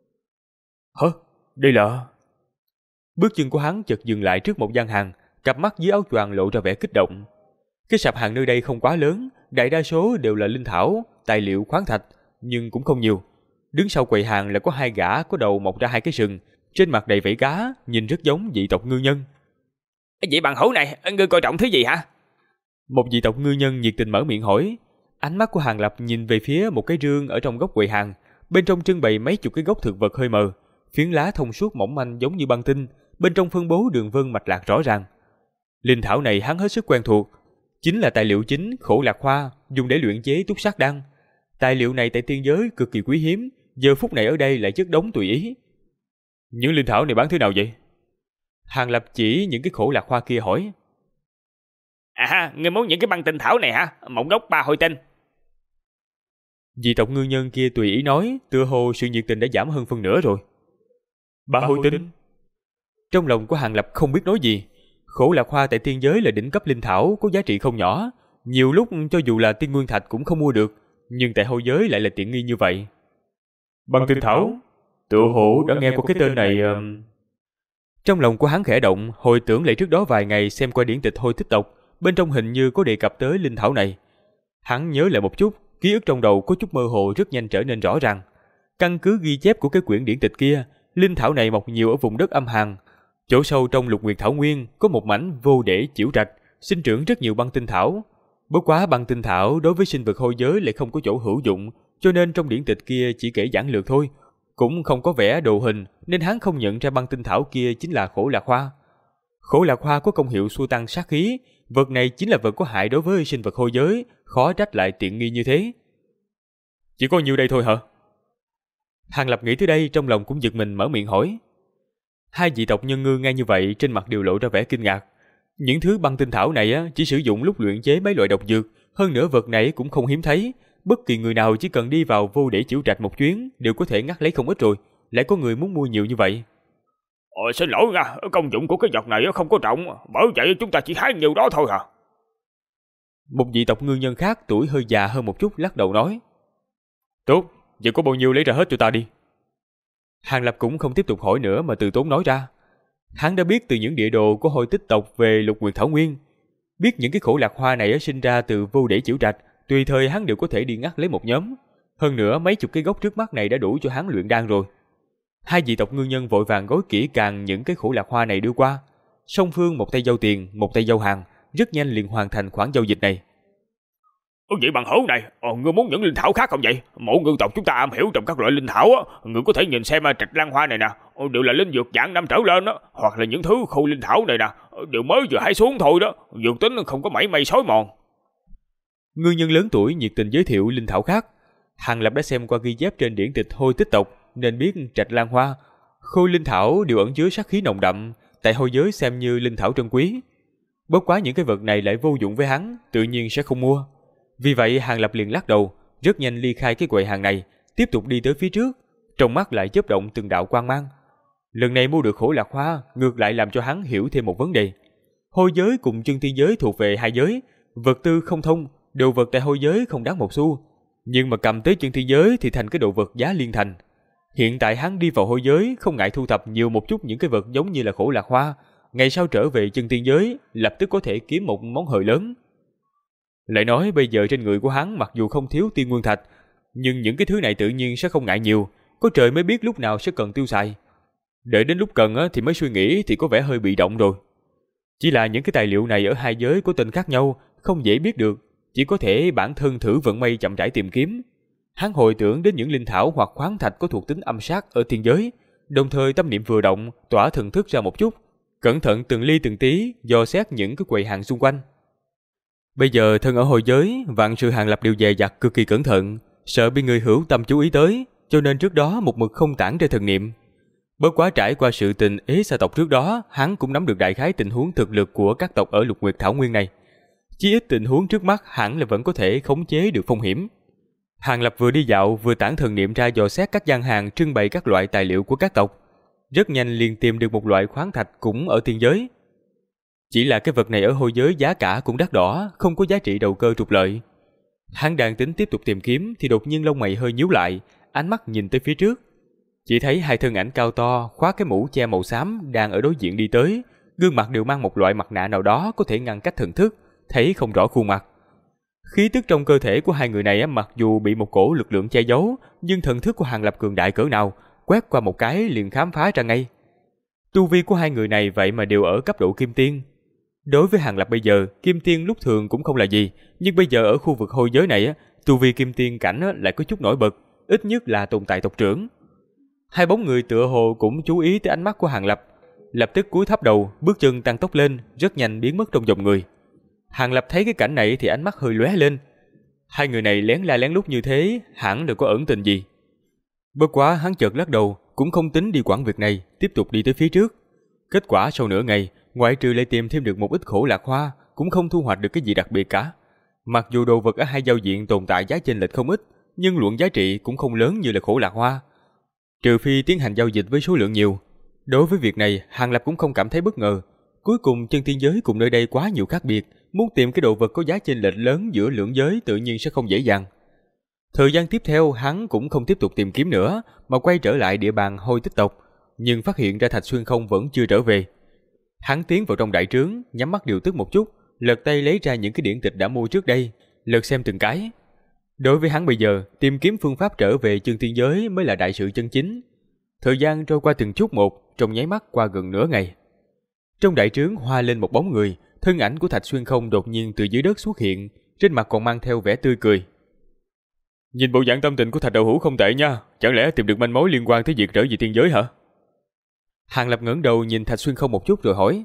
Hả? Đây là... Bước chân của hắn chợt dừng lại trước một gian hàng, cặp mắt dưới áo choàng lộ ra vẻ kích động. Cái sạp hàng nơi đây không quá lớn, đại đa số đều là linh thảo, tài liệu khoáng thạch, nhưng cũng không nhiều. Đứng sau quầy hàng là có 2 gã có đầu mọc ra 2 cái sừng, trên mặt đầy vảy cá, nhìn rất giống dị tộc ngư nhân. Vậy bằng hữu này, ngươi coi trọng thứ gì hả? Một dị tộc ngư nhân nhiệt tình mở miệng hỏi. Ánh mắt của Hàng Lập nhìn về phía một cái rương ở trong góc quầy hàng, bên trong trưng bày mấy chục cái gốc thực vật hơi mờ, phiến lá thông suốt mỏng manh giống như băng tinh, bên trong phân bố đường vân mạch lạc rõ ràng. Linh thảo này hắn hết sức quen thuộc, chính là tài liệu chính Khổ Lạc Hoa, dùng để luyện chế túc sát đan. Tài liệu này tại tiên giới cực kỳ quý hiếm, giờ phút này ở đây lại chất đống tùy ý. Những linh thảo này bán thế nào vậy? Hàng Lập chỉ những cái Khổ Lạc Hoa kia hỏi. Ngươi muốn những cái băng tinh thảo này hả? Một gốc 3 hồi tinh. Dị tộc ngư nhân kia tùy ý nói, tựa hồ sự nhiệt tình đã giảm hơn phân nửa rồi. 3 hồi tinh? Trong lòng của Hàng Lập không biết nói gì. Khổ Lạc Hoa tại tiên giới là đỉnh cấp linh thảo, có giá trị không nhỏ, nhiều lúc cho dù là tiên nguyên thạch cũng không mua được, nhưng tại hôi giới lại là tiện nghi như vậy. Băng tinh thảo? Tựa hồ đã nghe qua cái tên này. Trong lòng của hắn khẽ động, hồi tưởng lại trước đó vài ngày xem qua điển tịch Hôi Tích tộc, bên trong hình như có đề cập tới linh thảo này. Hắn nhớ lại một chút, ký ức trong đầu có chút mơ hồ rất nhanh trở nên rõ ràng. Căn cứ ghi chép của cái quyển điển tịch kia, linh thảo này mọc nhiều ở vùng đất âm hàn. Chỗ sâu trong Lục Nguyệt Thảo Nguyên có một mảnh vô để chiểu trạch, sinh trưởng rất nhiều băng tinh thảo. Bất quá băng tinh thảo đối với sinh vật hôi giới lại không có chỗ hữu dụng, cho nên trong điển tịch kia chỉ kể giản lược thôi, cũng không có vẽ đồ hình, nên hắn không nhận ra băng tinh thảo kia chính là Khổ Lạc Hoa. Khổ Lạc Hoa có công hiệu xua tan sát khí, vật này chính là vật có hại đối với sinh vật hôi giới, khó trách lại tiện nghi như thế. Chỉ có nhiêu đây thôi hả? Hàng Lập nghĩ tới đây trong lòng cũng giật mình mở miệng hỏi. Hai dị tộc nhân ngư nghe như vậy trên mặt đều lộ ra vẻ kinh ngạc. Những thứ băng tinh thảo này chỉ sử dụng lúc luyện chế mấy loại độc dược, hơn nữa vật này cũng không hiếm thấy. Bất kỳ người nào chỉ cần đi vào vô để chiểu trạch một chuyến đều có thể ngắt lấy không ít rồi, lại có người muốn mua nhiều như vậy. Xin lỗi nha, công dụng của cái vật này không có trọng, bởi vậy chúng ta chỉ hái nhiều đó thôi hả? Một vị tộc ngư nhân khác tuổi hơi già hơn một chút lắc đầu nói. Tốt, vậy có bao nhiêu lấy ra hết cho ta đi. Hàng Lập cũng không tiếp tục hỏi nữa mà từ tốn nói ra. Hắn đã biết từ những địa đồ của Hôi Tích tộc về Lục Nguyệt Thảo Nguyên, biết những cái khổ lạc hoa này sinh ra từ vô để chiểu trạch, tùy thời hắn đều có thể đi ngắt lấy một nhóm. Hơn nữa mấy chục cái gốc trước mắt này đã đủ cho hắn luyện đan rồi. Hai vị tộc ngư nhân vội vàng gói kỹ càng những cái khổ lạc hoa này đưa qua. Song phương một tay giao tiền, một tay giao hàng, rất nhanh liền hoàn thành khoản giao dịch này. Vậy bằng hữu này, ngươi muốn những linh thảo khác không vậy? Mộ ngư tộc chúng ta am hiểu trong các loại linh thảo á, ngươi có thể nhìn xem trạch lan hoa này nè, đều là linh dược dạng năm trở lên á, hoặc là những thứ khô linh thảo này nè, đều mới vừa hái xuống thôi đó, dược tính không có mảy may xói mòn. Ngư nhân lớn tuổi nhiệt tình giới thiệu linh thảo khác. Hàng Lập đã xem qua ghi chép trên điển tịch Hôi Tích tộc nên biết trạch lan hoa, khôi linh thảo đều ẩn chứa sát khí nồng đậm, tại hôi giới xem như linh thảo trân quý. Bất quá những cái vật này lại vô dụng với hắn, tự nhiên sẽ không mua. Vì vậy Hàng Lập liền lắc đầu, rất nhanh ly khai cái quầy hàng này, tiếp tục đi tới phía trước, trong mắt lại chớp động từng đạo quang mang. Lần này mua được khổ lạc hoa, ngược lại làm cho hắn hiểu thêm một vấn đề. Hôi giới cùng chân tiên giới thuộc về hai giới, vật tư không thông, đồ vật tại hôi giới không đáng một xu, nhưng mà cầm tới chân tiên giới thì thành cái đồ vật giá liên thành. Hiện tại hắn đi vào hôi giới không ngại thu thập nhiều một chút những cái vật giống như là khổ lạc hoa, ngày sau trở về chân tiên giới lập tức có thể kiếm một món hời lớn. Lại nói bây giờ trên người của hắn mặc dù không thiếu tiên nguyên thạch, nhưng những cái thứ này tự nhiên sẽ không ngại nhiều, có trời mới biết lúc nào sẽ cần tiêu xài. Đợi đến lúc cần thì mới suy nghĩ thì có vẻ hơi bị động rồi. Chỉ là những cái tài liệu này ở hai giới có tên khác nhau, không dễ biết được, chỉ có thể bản thân thử vận may chậm rãi tìm kiếm. Hắn hồi tưởng đến những linh thảo hoặc khoáng thạch có thuộc tính âm sát ở tiên giới, đồng thời tâm niệm vừa động, tỏa thần thức ra một chút, cẩn thận từng ly từng tí dò xét những cái quầy hàng xung quanh. Bây giờ thân ở hồi giới, vạn sự Hàng Lập đều dè dặt cực kỳ cẩn thận, sợ bị người hữu tâm chú ý tới, cho nên trước đó một mực không tản ra thần niệm. Bất quá trải qua sự tình ế xa tộc trước đó, hắn cũng nắm được đại khái tình huống thực lực của các tộc ở Lục Nguyệt Thảo Nguyên này. Chỉ ít tình huống trước mắt hẳn là vẫn có thể khống chế được phong hiểm. Hàng Lập vừa đi dạo vừa tản thần niệm ra dò xét các gian hàng trưng bày các loại tài liệu của các tộc. Rất nhanh liền tìm được một loại khoáng thạch cũng ở tiên giới. Chỉ là cái vật này ở hôi giới giá cả cũng đắt đỏ, không có giá trị đầu cơ trục lợi. Hắn đang tính tiếp tục tìm kiếm thì đột nhiên lông mày hơi nhíu lại, ánh mắt nhìn tới phía trước. Chỉ thấy hai thân ảnh cao to, khoác cái mũ che màu xám đang ở đối diện đi tới, gương mặt đều mang một loại mặt nạ nào đó có thể ngăn cách thần thức, thấy không rõ khuôn mặt. Khí tức trong cơ thể của hai người này mặc dù bị một cổ lực lượng che giấu, nhưng thần thức của Hàng Lập cường đại cỡ nào, quét qua một cái liền khám phá ra ngay. Tu vi của hai người này vậy mà đều ở cấp độ kim tiên. Đối với Hàng Lập bây giờ, kim tiên lúc thường cũng không là gì, nhưng bây giờ ở khu vực hôi giới này, tu vi kim tiên cảnh lại có chút nổi bật, ít nhất là tồn tại tộc trưởng. Hai bóng người tựa hồ cũng chú ý tới ánh mắt của Hàng Lập, lập tức cúi thấp đầu, bước chân tăng tốc lên, rất nhanh biến mất trong dòng người. Hàng Lập thấy cái cảnh này thì ánh mắt hơi lóe lên. Hai người này lén la lén lút như thế, hẳn là có ẩn tình gì. Bất quá hắn chợt lắc đầu, cũng không tính đi quản việc này, tiếp tục đi tới phía trước. Kết quả sau nửa ngày, ngoại trừ lại tìm thêm được một ít khổ lạc hoa, cũng không thu hoạch được cái gì đặc biệt cả. Mặc dù đồ vật ở hai giao diện tồn tại giá chênh lệch không ít, nhưng luận giá trị cũng không lớn như là khổ lạc hoa. Trừ phi tiến hành giao dịch với số lượng nhiều. Đối với việc này, Hàng Lập cũng không cảm thấy bất ngờ. Cuối cùng chân tiên giới cùng nơi đây quá nhiều khác biệt, muốn tìm cái đồ vật có giá chênh lệch lớn giữa lưỡng giới tự nhiên sẽ không dễ dàng. Thời gian tiếp theo hắn cũng không tiếp tục tìm kiếm nữa, mà quay trở lại địa bàn Hôi Tích tộc, nhưng phát hiện ra Thạch Xuyên Không vẫn chưa trở về. Hắn tiến vào trong đại trướng, nhắm mắt điều tức một chút, lật tay lấy ra những cái điển tịch đã mua trước đây, lật xem từng cái. Đối với hắn bây giờ, tìm kiếm phương pháp trở về chân tiên giới mới là đại sự chân chính. Thời gian trôi qua từng chút một, trong nháy mắt qua gần nửa ngày. Trong đại trướng hoa lên một bóng người, thân ảnh của Thạch Xuyên Không đột nhiên từ dưới đất xuất hiện, trên mặt còn mang theo vẻ tươi cười. Nhìn bộ dạng tâm tình của Thạch Đạo Hữu không tệ nha, chẳng lẽ tìm được manh mối liên quan tới việc trở về tiên giới hả? Hàng Lập ngẩng đầu nhìn Thạch Xuyên Không một chút rồi hỏi.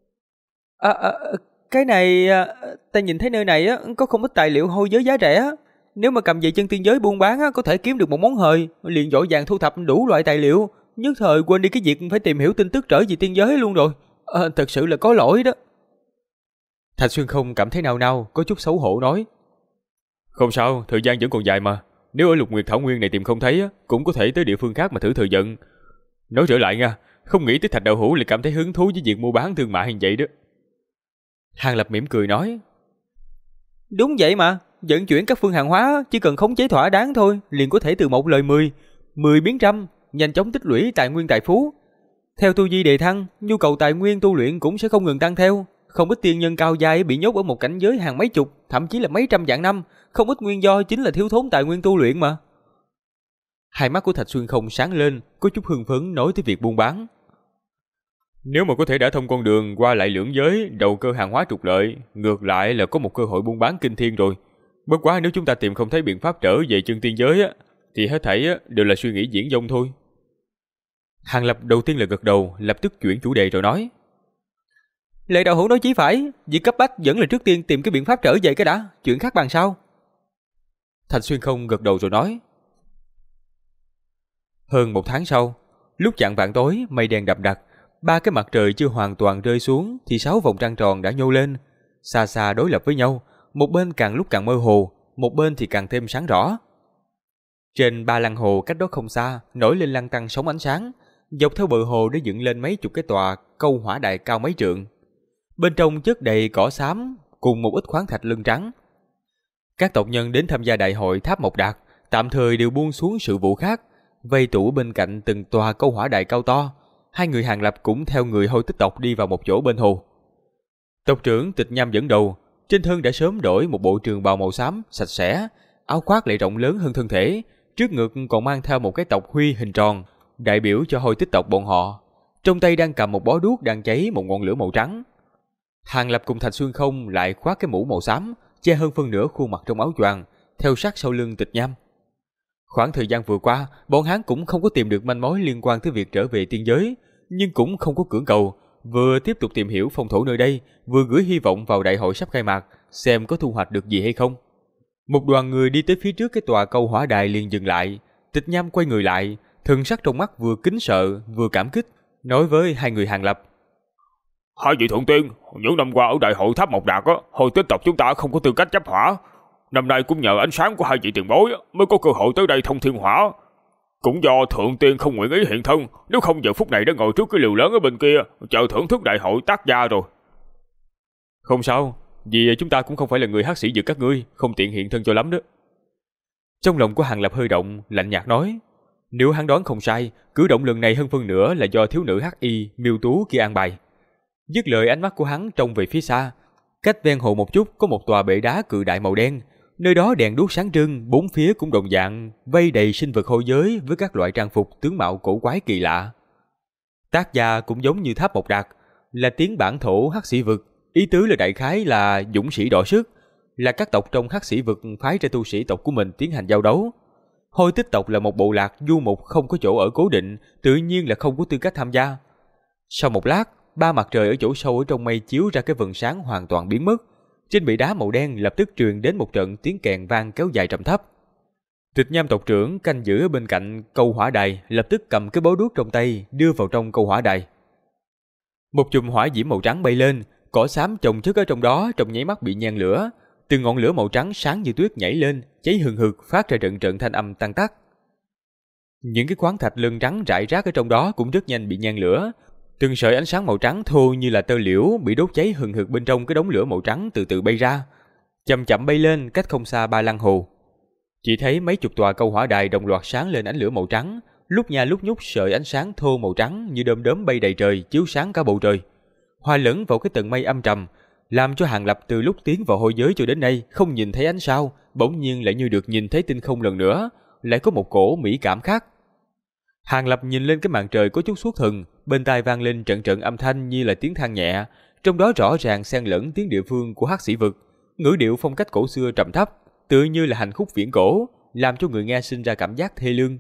Cái này, ta nhìn thấy nơi này có không ít tài liệu hôi giới giá rẻ. Nếu mà cầm về chân tiên giới buôn bán có thể kiếm được một món hời, liền vội vàng thu thập đủ loại tài liệu, nhất thời quên đi cái việc phải tìm hiểu tin tức trở về tiên giới luôn rồi. Thật sự là có lỗi đó. Thạch Xuyên Không cảm thấy nao nao, có chút xấu hổ nói. Không sao, thời gian vẫn còn dài mà. Nếu ở Lục Nguyệt Thảo Nguyên này tìm không thấy, cũng có thể tới địa phương khác mà thử thời vận. Nói trở lại nha, không nghĩ tới Thạch Đạo Hữu lại cảm thấy hứng thú với việc mua bán thương mại như vậy đó. Hàng Lập mỉm cười nói. Đúng vậy mà, vận chuyển các phương hàng hóa chỉ cần khống chế thỏa đáng thôi, liền có thể từ 1 lời 10, 10 biến trăm, nhanh chóng tích lũy tài nguyên tài phú. Theo tu vi đề thăng, nhu cầu tài nguyên tu luyện cũng sẽ không ngừng tăng theo. Không ít tiên nhân cao giai bị nhốt ở một cảnh giới hàng mấy chục, thậm chí là mấy trăm vạn năm, không ít nguyên do chính là thiếu thốn tài nguyên tu luyện mà. Hai mắt của Thạch Xuyên Không sáng lên, có chút hưng phấn nói tới việc buôn bán. Nếu mà có thể đã thông con đường qua lại lưỡng giới, đầu cơ hàng hóa trục lợi, ngược lại là có một cơ hội buôn bán kinh thiên rồi. Bất quá nếu chúng ta tìm không thấy biện pháp trở về chân tiên giới á, thì hết thảy á đều là suy nghĩ viển vông thôi. Hàng Lập đầu tiên là gật đầu, lập tức chuyển chủ đề rồi nói. Lệ Đạo Hữu nói chí phải, việc cấp bách vẫn là trước tiên tìm cái biện pháp trở về cái đã, chuyện khác bàn sau. Thạch Xuyên Không gật đầu rồi nói. Hơn 1 tháng sau, lúc chạng vạng tối, mây đen đậm đặc, 3 cái mặt trời chưa hoàn toàn rơi xuống thì 6 vòng trăng tròn đã nhô lên, xa xa đối lập với nhau, một bên càng lúc càng mơ hồ, một bên thì càng thêm sáng rõ. Trên 3 lăng hồ cách đó không xa, nổi lên lăng tăng sóng ánh sáng, dọc theo bờ hồ đã dựng lên mấy chục cái tòa câu hỏa đài cao mấy trượng. Bên trong chất đầy cỏ xám cùng một ít khoáng thạch lưng trắng. Các tộc nhân đến tham gia đại hội Tháp Mộc Đạt tạm thời đều buông xuống sự vụ khác, vây tụ bên cạnh từng tòa câu hỏa đài cao to. Hai người Hàng Lập cũng theo người Hôi Tích tộc đi vào một chỗ bên hồ. Tộc trưởng Tịch Nham dẫn đầu, trên thân đã sớm đổi một bộ trường bào màu xám sạch sẽ, áo khoác lại rộng lớn hơn thân thể, trước ngực còn mang theo một cái tộc huy hình tròn, đại biểu cho Hôi Tích tộc bọn họ. Trong tay đang cầm một bó đuốc đang cháy một ngọn lửa màu trắng. Hàng Lập cùng Thạch Xuyên Không lại khoác cái mũ màu xám, che hơn phân nửa khuôn mặt trong áo choàng, theo sát sau lưng Tịch Nham. Khoảng thời gian vừa qua, bọn hắn cũng không có tìm được manh mối liên quan tới việc trở về tiên giới, nhưng cũng không có cưỡng cầu, vừa tiếp tục tìm hiểu phong thổ nơi đây, vừa gửi hy vọng vào đại hội sắp khai mạc, xem có thu hoạch được gì hay không. Một đoàn người đi tới phía trước cái tòa câu hỏa đài liền dừng lại. Tịch Nham quay người lại, thần sắc trong mắt vừa kính sợ vừa cảm kích, nói với hai người Hàng Lập. Hai vị thượng tiên, những năm qua ở đại hội Tháp Mộc Đạt á, Hôi Tích tộc chúng ta không có tư cách chấp hỏa. Năm nay cũng nhờ ánh sáng của hai vị tiền bối mới có cơ hội tới đây thông thiên hỏa. Cũng do thượng tiên không nguyện ý hiện thân, nếu không giờ phút này đã ngồi trước cái lều lớn ở bên kia, chờ thưởng thức đại hội Tác Gia rồi. Không sao, vì chúng ta cũng không phải là người hắc sĩ như các ngươi, không tiện hiện thân cho lắm đó. Trong lòng của Hàng Lập hơi động, lạnh nhạt nói. Nếu hắn đoán không sai, cử động lần này hơn phân nửa là do thiếu nữ hắc y Miêu Tú kia an bài. Dứt lời, ánh mắt của hắn trông về phía xa. Cách ven hồ một chút có một tòa bể đá cự đại màu đen, nơi đó đèn đuốc sáng trưng, bốn phía cũng đồng dạng vây đầy sinh vật hôi giới với các loại trang phục tướng mạo cổ quái kỳ lạ. Tác Gia cũng giống như Tháp Mộc Đạt, là tiếng bản thổ hắc sĩ vực, ý tứ là đại khái là dũng sĩ đọ sức, là các tộc trong hắc sĩ vực phái ra tu sĩ tộc của mình tiến hành giao đấu. Hôi Tích tộc là một bộ lạc du mục không có chỗ ở cố định, tự nhiên là không có tư cách tham gia. Sau một lát, 3 mặt trời ở chỗ sâu ở trong mây chiếu ra cái vầng sáng hoàn toàn biến mất. Trên bệ đá màu đen lập tức truyền đến một trận tiếng kèn vang kéo dài trầm thấp. Tịch Nham tộc trưởng canh giữ ở bên cạnh câu hỏa đài lập tức cầm cái bó đuốc trong tay đưa vào trong câu hỏa đài. Một chùm hỏa diễm màu trắng bay lên, cỏ xám chồng chất ở trong đó trong nháy mắt bị nhen lửa. Từng ngọn lửa màu trắng sáng như tuyết nhảy lên, cháy hừng hực phát ra trận trận thanh âm tăng tắc. Những cái khoáng thạch lưng trắng rải rác ở trong đó cũng rất nhanh bị nhen lửa. Từng sợi ánh sáng màu trắng thô như là tơ liễu bị đốt cháy hừng hực bên trong cái đống lửa màu trắng từ từ bay ra, chậm chậm bay lên cách không xa 3 lăng hồ. Chỉ thấy mấy chục tòa câu hỏa đài đồng loạt sáng lên ánh lửa màu trắng, lúc nha lúc nhúc sợi ánh sáng thô màu trắng như đom đóm bay đầy trời chiếu sáng cả bầu trời, hòa lẫn vào cái tầng mây âm trầm, làm cho Hàng Lập từ lúc tiến vào hôi giới cho đến nay không nhìn thấy ánh sao, bỗng nhiên lại như được nhìn thấy tinh không lần nữa, lại có một cổ mỹ cảm khác. Hàng Lập nhìn lên cái màn trời có chút xuất thần, bên tai vang lên trận trận âm thanh như là tiếng than nhẹ, trong đó rõ ràng xen lẫn tiếng địa phương của hắc sĩ vực, ngữ điệu phong cách cổ xưa trầm thấp, tựa như là hành khúc viễn cổ, làm cho người nghe sinh ra cảm giác thê lương.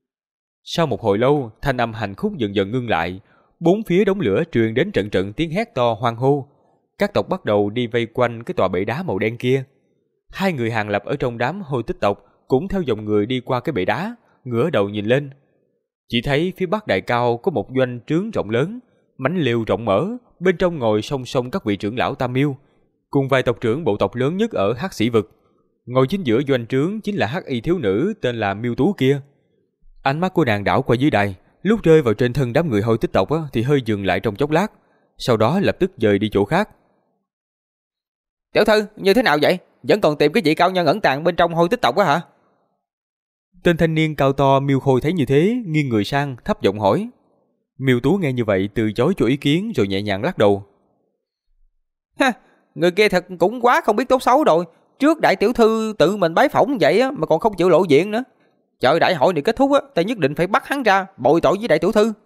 Sau một hồi lâu, thanh âm hành khúc dần dần ngưng lại, bốn phía đống lửa truyền đến trận trận tiếng hét to hoan hô. Các tộc bắt đầu đi vây quanh cái tòa bệ đá màu đen kia. Hai người Hàng Lập ở trong đám Hôi Tích tộc cũng theo dòng người đi qua cái bệ đá, ngửa đầu nhìn lên. Chỉ thấy phía bắc đài cao có một doanh trướng rộng lớn, mảnh lều rộng mở, bên trong ngồi song song các vị trưởng lão Tam Miêu, cùng vài tộc trưởng bộ tộc lớn nhất ở hắc sĩ vực. Ngồi chính giữa doanh trướng chính là hắc y thiếu nữ tên là Miêu Tú kia. Ánh mắt của nàng đảo qua dưới đài, lúc rơi vào trên thân đám người hôi tích tộc thì hơi dừng lại trong chốc lát, sau đó lập tức dời đi chỗ khác. Tiểu thư, như thế nào vậy? Vẫn còn tìm cái vị cao nhân ẩn tàng bên trong hôi tích tộc á hả? Tên thanh niên cao to Miêu Khôi thấy như thế, nghiêng người sang, thấp giọng hỏi. Miêu Tú nghe như vậy từ chối cho ý kiến rồi nhẹ nhàng lắc đầu. Ha, người kia thật cũng quá không biết tốt xấu rồi. Trước đại tiểu thư tự mình bái phỏng vậy á, mà còn không chịu lộ diện nữa. Chờ đại hội này kết thúc á, ta nhất định phải bắt hắn ra, bồi tội với đại tiểu thư.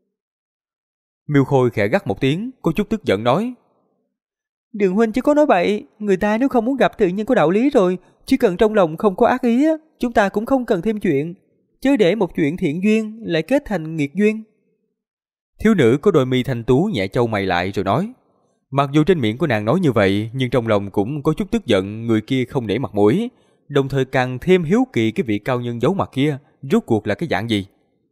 Miêu Khôi khẽ gắt một tiếng, có chút tức giận nói. Đường huynh chỉ có nói bậy, người ta nếu không muốn gặp tự nhiên có đạo lý rồi, chỉ cần trong lòng không có ác ý á, chúng ta cũng không cần thêm chuyện, chớ để một chuyện thiện duyên lại kết thành nghiệt duyên. Thiếu nữ có đôi mi thanh tú nhẹ chau mày lại rồi nói. Mặc dù trên miệng của nàng nói như vậy, nhưng trong lòng cũng có chút tức giận người kia không nể mặt mũi, đồng thời càng thêm hiếu kỳ cái vị cao nhân giấu mặt kia, rốt cuộc là cái dạng gì.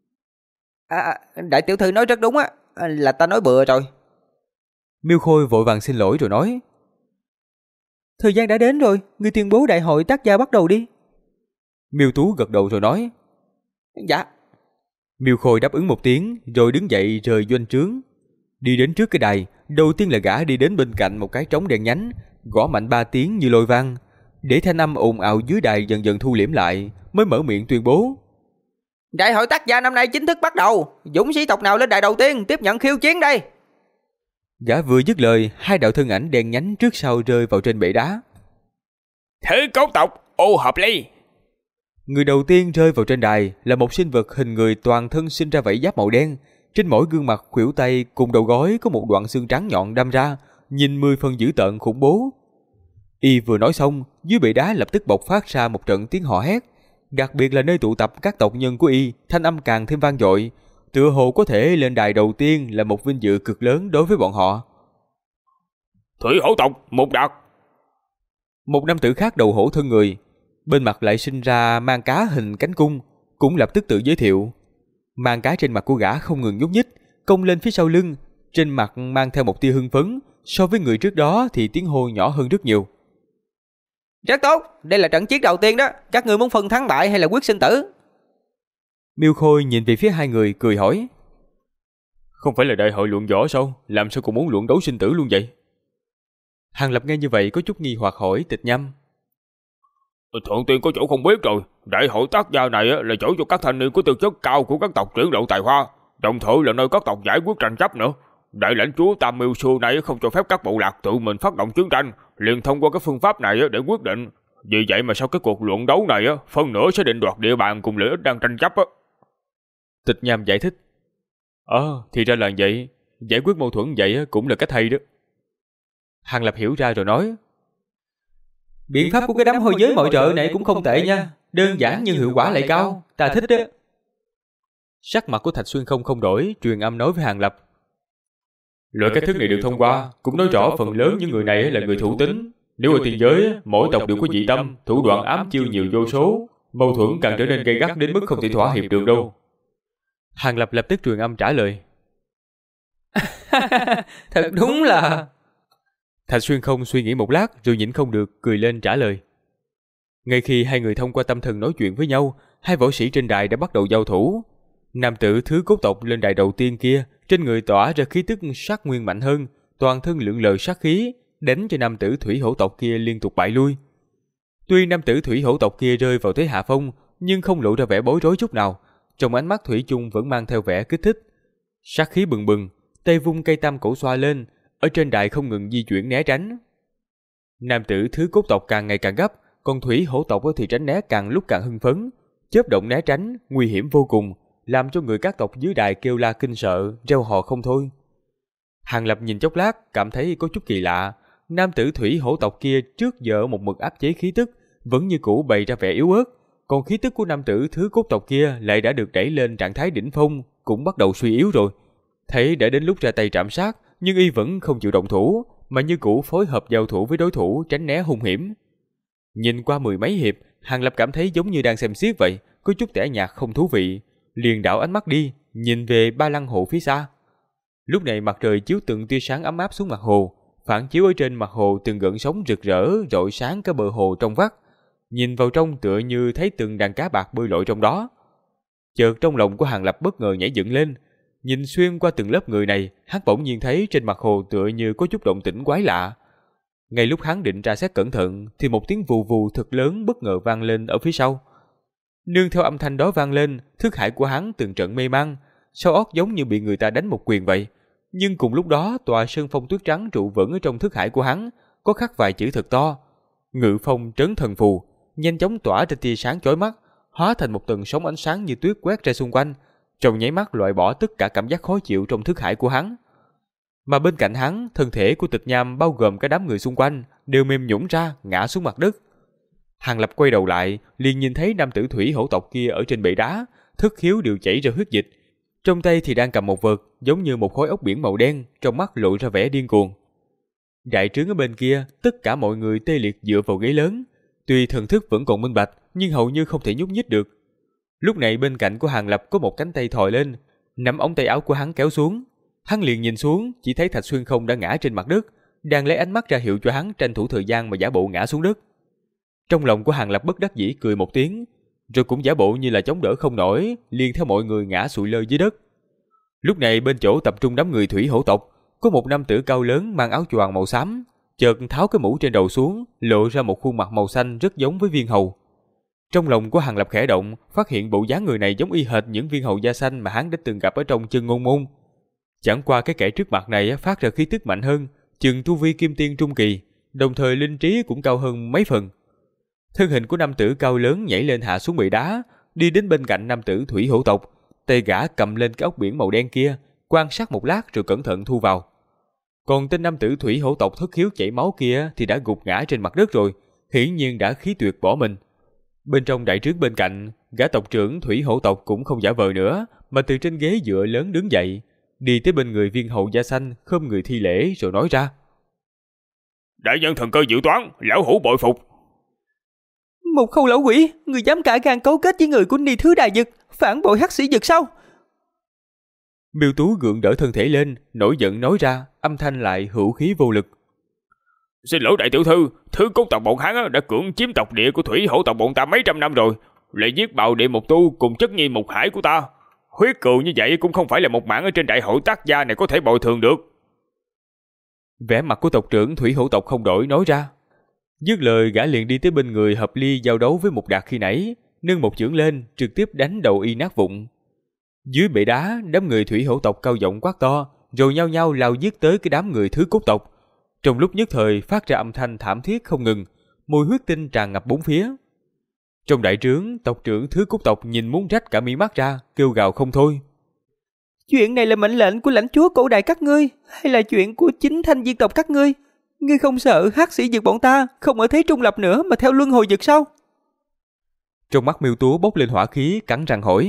Đại tiểu thư nói rất đúng á, là ta nói bừa rồi. Miêu Khôi vội vàng xin lỗi rồi nói. Thời gian đã đến rồi, ngươi tuyên bố đại hội tác gia bắt đầu đi. Miêu Tú gật đầu rồi nói. Dạ. Miêu Khôi đáp ứng một tiếng rồi đứng dậy rời doanh trướng. Đi đến trước cái đài, đầu tiên là gã đi đến bên cạnh một cái trống đèn nhánh, gõ mạnh 3 tiếng như lôi vang, để thanh âm ồn ào dưới đài dần dần thu liễm lại, mới mở miệng tuyên bố. Đại hội tác gia năm nay chính thức bắt đầu, dũng sĩ tộc nào lên đài đầu tiên tiếp nhận khiêu chiến đây. Gã vừa dứt lời, 2 đạo thân ảnh đen nhánh trước sau rơi vào trên bệ đá. Thế cốt tộc ô hợp ly. Người đầu tiên rơi vào trên đài là một sinh vật hình người toàn thân sinh ra vảy giáp màu đen, trên mỗi gương mặt khuỷu tay cùng đầu gối có một đoạn xương trắng nhọn đâm ra, nhìn 10 phần dữ tợn khủng bố. Y vừa nói xong, dưới bệ đá lập tức bộc phát ra một trận tiếng hò hét, đặc biệt là nơi tụ tập các tộc nhân của Y, thanh âm càng thêm vang dội, tựa hồ có thể lên đài đầu tiên là một vinh dự cực lớn đối với bọn họ. Thủy hổ tộc một đạt. Một nam tử khác đầu hổ thân người, bên mặt lại sinh ra mang cá hình cánh cung, cũng lập tức tự giới thiệu. Mang cá trên mặt của gã không ngừng nhúc nhích, cong lên phía sau lưng, trên mặt mang theo một tia hưng phấn, so với người trước đó thì tiếng hô nhỏ hơn rất nhiều. Rất tốt, đây là trận chiến đầu tiên đó, các ngươi muốn phân thắng bại hay là quyết sinh tử? Miêu Khôi nhìn về phía 2 người cười hỏi. Không phải là đại hội luận võ sao, làm sao cũng muốn luận đấu sinh tử luôn vậy? Hàng Lập nghe như vậy có chút nghi hoặc hỏi Tịch Nhâm. Thượng tiên có chỗ không biết rồi, đại hội tác gia này là chỗ cho các thanh niên có tư chất cao của các tộc triển lộ tài hoa, đồng thời là nơi các tộc giải quyết tranh chấp nữa. Đại lãnh chúa Tam Miêu xưa này không cho phép các bộ lạc tự mình phát động chiến tranh, liền thông qua cái phương pháp này để quyết định. Vì vậy mà sau cái cuộc luận đấu này phần nửa sẽ định đoạt địa bàn cùng lợi ích đang tranh chấp. Tịch Nhâm giải thích. Thì ra là vậy, giải quyết mâu thuẫn vậy cũng là cách hay đó. Hàng Lập hiểu ra rồi nói. Biện pháp của cái đám hồi giới mọi trợ này cũng không tệ nha, đơn giản nhưng hiệu quả lại cao, ta thích đó. Sắc mặt của Thạch Xuyên không đổi, truyền âm nói với Hàng Lập. Loại cách thức này được thông qua, cũng nói rõ phần lớn những người này là người thủ tín. Nếu ở tiền giới, mỗi tộc đều có dị tâm, thủ đoạn ám chiêu nhiều vô số, mâu thuẫn càng trở nên gay gắt đến mức không thể thỏa hiệp được đâu. Hàng Lập lập tức truyền âm trả lời. Thật đúng là... Thạch Xuyên không suy nghĩ một lát rồi nhịn không được cười lên trả lời. Ngay khi 2 người thông qua tâm thần nói chuyện với nhau, 2 võ sĩ trên đài đã bắt đầu giao thủ. Nam tử thứ cốt tộc lên đài đầu tiên kia, trên người tỏa ra khí tức sát nguyên mạnh hơn, toàn thân lượn lờ sát khí, đánh cho nam tử thủy hổ tộc kia liên tục bại lui. Tuy nam tử thủy hổ tộc kia rơi vào thế hạ phong, nhưng không lộ ra vẻ bối rối chút nào, trong ánh mắt thủy chung vẫn mang theo vẻ kích thích. Sát khí bừng bừng, tay vung cây tam cổ xoa lên, ở trên đài không ngừng di chuyển né tránh. Nam tử thứ cốt tộc càng ngày càng gấp, còn thủy hổ tộc thì tránh né càng lúc càng hưng phấn, chớp động né tránh, nguy hiểm vô cùng, làm cho người các tộc dưới đài kêu la kinh sợ, reo hò không thôi. Hàng Lập nhìn chốc lát, cảm thấy có chút kỳ lạ. Nam tử thủy hổ tộc kia trước giờ một mực áp chế khí tức, vẫn như cũ bày ra vẻ yếu ớt, còn khí tức của nam tử thứ cốt tộc kia lại đã được đẩy lên trạng thái đỉnh phong, cũng bắt đầu suy yếu rồi. Thấy đã đến lúc ra tay trảm sát, nhưng y vẫn không chịu động thủ, mà như cũ phối hợp giao thủ với đối thủ tránh né hung hiểm. Nhìn qua 10 mấy hiệp, Hàng Lập cảm thấy giống như đang xem xiếc vậy, có chút tẻ nhạt không thú vị, liền đảo ánh mắt đi, nhìn về Ba Lăng hồ phía xa. Lúc này mặt trời chiếu từng tia sáng ấm áp xuống mặt hồ, phản chiếu ở trên mặt hồ từng gợn sóng rực rỡ rọi sáng cả bờ hồ trong vắt, nhìn vào trong tựa như thấy từng đàn cá bạc bơi lội trong đó. Chợt trong lòng của Hàng Lập bất ngờ nhảy dựng lên, nhìn xuyên qua từng lớp người này, hắn bỗng nhiên thấy trên mặt hồ tựa như có chút động tĩnh quái lạ. Ngay lúc hắn định tra xét cẩn thận, thì một tiếng vù vù thật lớn bất ngờ vang lên ở phía sau. Nương theo âm thanh đó vang lên, thức hải của hắn từng trận mê man, sau óc giống như bị người ta đánh một quyền vậy. Nhưng cùng lúc đó, tòa sơn phong tuyết trắng trụ vững ở trong thức hải của hắn, có khắc vài chữ thật to: Ngự phong trấn thần phù, nhanh chóng tỏa ra tia sáng chói mắt, hóa thành một tầng sóng ánh sáng như tuyết quét ra xung quanh, trong nháy mắt loại bỏ tất cả cảm giác khó chịu trong thức hải của hắn. Mà bên cạnh hắn, thân thể của Tịch Nham bao gồm cả đám người xung quanh đều mềm nhũn ra, ngã xuống mặt đất. Hàng Lập quay đầu lại, liền nhìn thấy nam tử thủy hổ tộc kia ở trên bệ đá, thất khiếu đều chảy ra huyết dịch, trong tay thì đang cầm một vật giống như một khối ốc biển màu đen, trong mắt lộ ra vẻ điên cuồng. Đại trướng ở bên kia, tất cả mọi người tê liệt dựa vào ghế lớn, tuy thần thức vẫn còn minh bạch, nhưng hầu như không thể nhúc nhích được. Lúc này bên cạnh của Hàng Lập có một cánh tay thò lên, nắm ống tay áo của hắn kéo xuống. Hắn liền nhìn xuống, chỉ thấy Thạch Xuyên Không đã ngã trên mặt đất, đang lấy ánh mắt ra hiệu cho hắn tranh thủ thời gian mà giả bộ ngã xuống đất. Trong lòng của Hàng Lập bất đắc dĩ cười một tiếng, rồi cũng giả bộ như là chống đỡ không nổi, liền theo mọi người ngã sụi lơ dưới đất. Lúc này bên chỗ tập trung đám người thủy hổ tộc, có một nam tử cao lớn mang áo choàng màu xám, chợt tháo cái mũ trên đầu xuống, lộ ra một khuôn mặt màu xanh rất giống với Viên Hầu. Trong lòng của Hàng Lập khẽ động, phát hiện bộ dáng người này giống y hệt những viên hầu da xanh mà hắn đã từng gặp ở trong Chân Ngôn Môn. Chẳng qua cái kẻ trước mặt này phát ra khí tức mạnh hơn, chừng tu vi kim tiên trung kỳ, đồng thời linh trí cũng cao hơn mấy phần. Thân hình của nam tử cao lớn nhảy lên hạ xuống bệ đá, đi đến bên cạnh nam tử thủy hổ tộc, tay gã cầm lên cái ốc biển màu đen kia, quan sát một lát rồi cẩn thận thu vào. Còn tên nam tử thủy hổ tộc thất khiếu chảy máu kia thì đã gục ngã trên mặt đất rồi, hiển nhiên đã khí tuyệt bỏ mình. Bên trong đại trướng bên cạnh, gã tộc trưởng thủy hổ tộc cũng không giả vờ nữa, mà từ trên ghế dựa lớn đứng dậy, đi tới bên người viên hầu da xanh, khom người thi lễ rồi nói ra: Đại nhân thần cơ dự toán, lão hủ bội phục. Một Khâu lão quỷ, người dám cả gan cấu kết với người của Ni Thứ Đại Dực, phản bội Hắc Sĩ Dực sao? Miêu Tú gượng đỡ thân thể lên, nổi giận nói ra, âm thanh lại hữu khí vô lực: Xin lỗi đại tiểu thư, thứ cốt tộc bọn hắn đã cưỡng chiếm tộc địa của thủy hổ tộc bọn ta mấy trăm năm rồi, lại giết bạo địa một tu cùng chất nhi một hải của ta. Huyết cừu như vậy cũng không phải là một mảng ở trên đại hội tác gia này có thể bồi thường được. Vẻ mặt của tộc trưởng thủy hổ tộc không đổi nói ra. Dứt lời, gã liền đi tới bên người Hợp Ly giao đấu với Mục Đạt khi nãy, nâng một chưởng lên, trực tiếp đánh đầu y nát vụn. Dưới bệ đá, đám người thủy hổ tộc cao giọng quát to, rồi nhao nhao lao giết tới cái đám người thứ cốt tộc. Trong lúc nhất thời phát ra âm thanh thảm thiết không ngừng, mùi huyết tinh tràn ngập bốn phía. Trong đại trướng, tộc trưởng thứ cốt tộc nhìn muốn rách cả mí mắt ra, kêu gào không thôi. Chuyện này là mệnh lệnh của lãnh chúa cổ đại các ngươi, hay là chuyện của chính thanh viên tộc các ngươi? Ngươi không sợ Hắc Sĩ Dực bọn ta không ở thế trung lập nữa mà theo luân hồi dực sao? Trong mắt Miêu Tú bốc lên hỏa khí, cắn răng hỏi.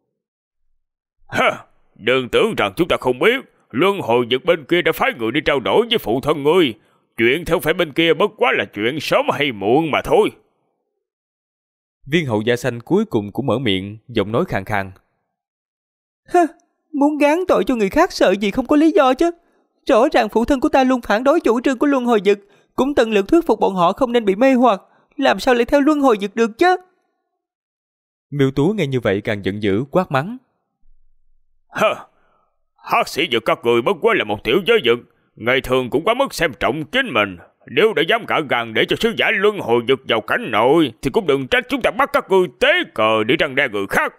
Ha, đừng tưởng rằng chúng ta không biết, luân hồi dực bên kia đã phái người đi trao đổi với phụ thân ngươi. Chuyện theo phải bên kia bất quá là chuyện sớm hay muộn mà thôi. Viên hậu da xanh cuối cùng cũng mở miệng, giọng nói khàn khàn. Ha, muốn gán tội cho người khác sợ gì không có lý do chứ. Rõ ràng phụ thân của ta luôn phản đối chủ trương của luân hồi dực, cũng tận lực thuyết phục bọn họ không nên bị mê hoặc, làm sao lại theo luân hồi dực được chứ? Miêu Tú nghe như vậy càng giận dữ quát mắng. Hơ, Hắc Sĩ Dực các người bất quá là một tiểu giới dực, ngày thường cũng quá mức xem trọng chính mình. Nếu đã dám cả gan để cho sứ giả luân hồi dực vào cảnh nội, thì cũng đừng trách chúng ta bắt các ngươi tế cờ để răn đe người khác.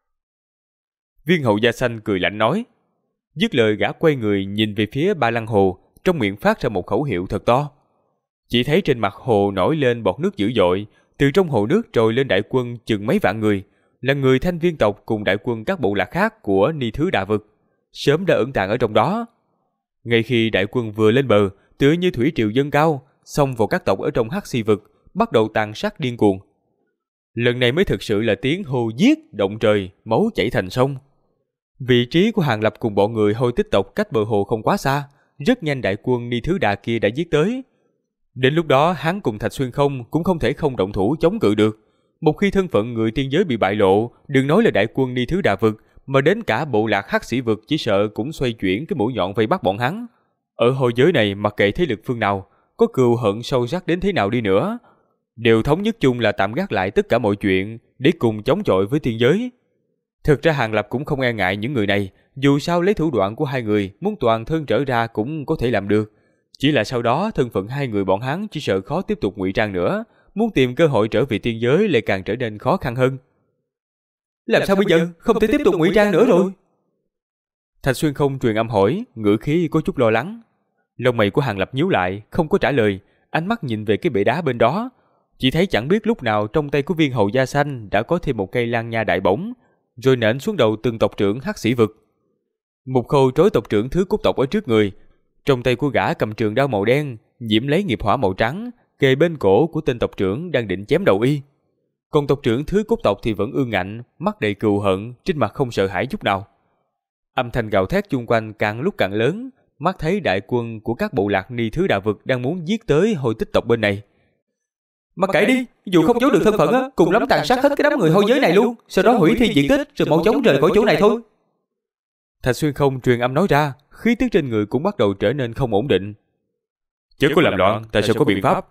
Viên hậu da xanh cười lạnh nói. Dứt lời, gã quay người nhìn về phía Ba Lăng Hồ, trong miệng phát ra một khẩu hiệu thật to. Chỉ thấy trên mặt hồ nổi lên bọt nước dữ dội, từ trong hồ nước trồi lên đại quân chừng mấy vạn người, là người Thanh Viên tộc cùng đại quân các bộ lạc khác của Ni Thứ Đà Vực, sớm đã ẩn tàng ở trong đó. Ngay khi đại quân vừa lên bờ, tựa như thủy triều dâng cao, xông vào các tộc ở trong Hắc Xi Vực, bắt đầu tàn sát điên cuồng. Lần này mới thực sự là tiếng hô giết động trời, máu chảy thành sông. Vị trí của Hàng Lập cùng bọn người Hôi Tích tộc cách bờ hồ không quá xa, rất nhanh đại quân Ni Thứ Đà kia đã giết tới. Đến lúc đó hắn cùng Thạch Xuyên Không cũng không thể không động thủ chống cự được. Một khi thân phận người tiên giới bị bại lộ, đừng nói là đại quân Ni Thứ Đà Vực, mà đến cả bộ lạc Hắc Sĩ Vực chỉ sợ cũng xoay chuyển cái mũi nhọn vây bắt bọn hắn. Ở hồi giới này, mặc kệ thế lực phương nào, có cừu hận sâu sắc đến thế nào đi nữa, đều thống nhất chung là tạm gác lại tất cả mọi chuyện để cùng chống chọi với tiên giới. Thực ra Hàng Lập cũng không e ngại những người này, dù sao lấy thủ đoạn của hai người muốn toàn thân trở ra cũng có thể làm được. Chỉ là sau đó thân phận hai người bọn hắn chỉ sợ khó tiếp tục ngụy trang nữa, muốn tìm cơ hội trở về tiên giới lại càng trở nên khó khăn hơn. Làm sao bây giờ? Không thể tiếp tục ngụy trang nữa rồi. Thạch Xuyên Không truyền âm hỏi, ngữ khí có chút lo lắng. Lông mày của Hàng Lập nhíu lại, không có trả lời, ánh mắt nhìn về cái bệ đá bên đó. Chỉ thấy chẳng biết lúc nào trong tay của Viên Hầu da xanh đã có thêm một cây lan nha đại bổng, rồi nện xuống đầu từng tộc trưởng Hắc Sĩ vực. Một khâu trói tộc trưởng Thứ Cốt tộc ở trước người, trong tay của gã cầm trường đao màu đen, nhiễm lấy nghiệp hỏa màu trắng, kề bên cổ của tên tộc trưởng đang định chém đầu y. Còn tộc trưởng Thứ Cốt tộc thì vẫn ương ngạnh, mắt đầy cừu hận, trên mặt không sợ hãi chút nào. Âm thanh gào thét chung quanh càng lúc càng lớn, mắt thấy đại quân của các bộ lạc Ni Thứ Đà vực đang muốn giết tới Hôi Tích tộc bên này. Mặc kệ đi, dù không giấu được thân phận á, cùng lắm tàn sát hết cái đám người hôi giới này luôn, sau đó hủy thi diện tích rồi mau chóng rời khỏi chỗ này thôi. Thạch Xuyên Không truyền âm nói ra, khí tức trên người cũng bắt đầu trở nên không ổn định. Chớ có làm loạn, ta sẽ có biện pháp.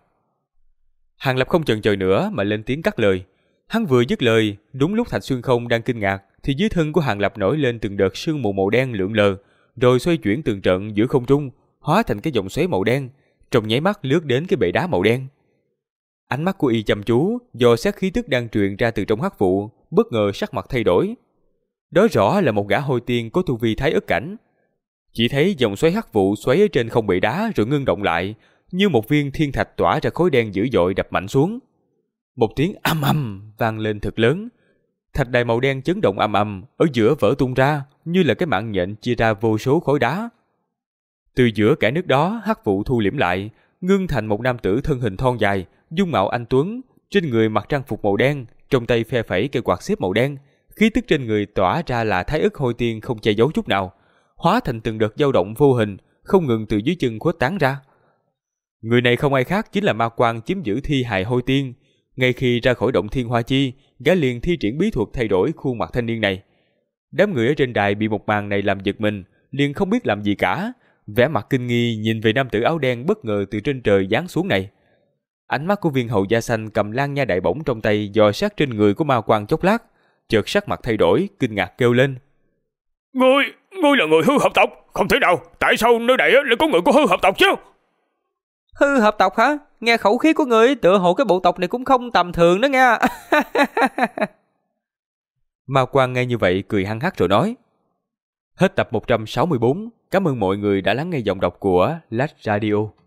Hàng Lập không chần chờ nữa mà lên tiếng cắt lời. Hắn vừa dứt lời, đúng lúc Thạch Xuyên Không đang kinh ngạc, thì dưới thân của Hàng Lập nổi lên từng đợt sương mù màu đen lượn lờ, rồi xoay chuyển từng trận giữa không trung, hóa thành cái vòng xoáy màu đen, trong nháy mắt lướt đến cái bệ đá màu đen. Ánh mắt của y chăm chú, dò xét khí tức đang truyền ra từ trong hắc vụ, bất ngờ sắc mặt thay đổi. Đó rõ là một gã hôi tiên có tu vi thái ức cảnh. Chỉ thấy dòng xoáy hắc vụ xoáy ở trên không bệ đá rồi ngưng động lại, như một viên thiên thạch tỏa ra khối đen dữ dội đập mạnh xuống. Một tiếng ầm ầm vang lên thật lớn. Thạch đài màu đen chấn động ầm ầm, ở giữa vỡ tung ra, như là cái mạng nhện chia ra vô số khối đá. Từ giữa kẽ nước đó, hắc vụ thu liễm lại, ngưng thành một nam tử thân hình thon dài, dung mạo anh tuấn, trên người mặc trang phục màu đen, trong tay phe phẩy cây quạt xếp màu đen, khí tức trên người tỏa ra là thái ức hôi tiên không che giấu chút nào, hóa thành từng đợt dao động vô hình, không ngừng từ dưới chân khuếch tán ra. Người này không ai khác chính là Ma Quang chiếm giữ thi hài hôi tiên. Ngay khi ra khỏi động Thiên Hoa Chi, gã liền thi triển bí thuật thay đổi khuôn mặt thanh niên này. Đám người ở trên đài bị một màn này làm giật mình, liền không biết làm gì cả, vẻ mặt kinh nghi nhìn về nam tử áo đen bất ngờ từ trên trời giáng xuống này. Ánh mắt của Viên Hầu da xanh cầm lan nha đại bổng trong tay dò sát trên người của Ma Quang chốc lát, chợt sắc mặt thay đổi, kinh ngạc kêu lên: Ngươi là người hư hợp tộc? Không thể nào, tại sao nơi này lại có người của hư hợp tộc chứ? Hư hợp tộc hả? Nghe khẩu khí của người tựa hồ cái bộ tộc này cũng không tầm thường đó nha. Ma Quang nghe như vậy cười hăng hắc rồi nói. Hết tập 164, cảm ơn mọi người đã lắng nghe giọng đọc của Lách Radio.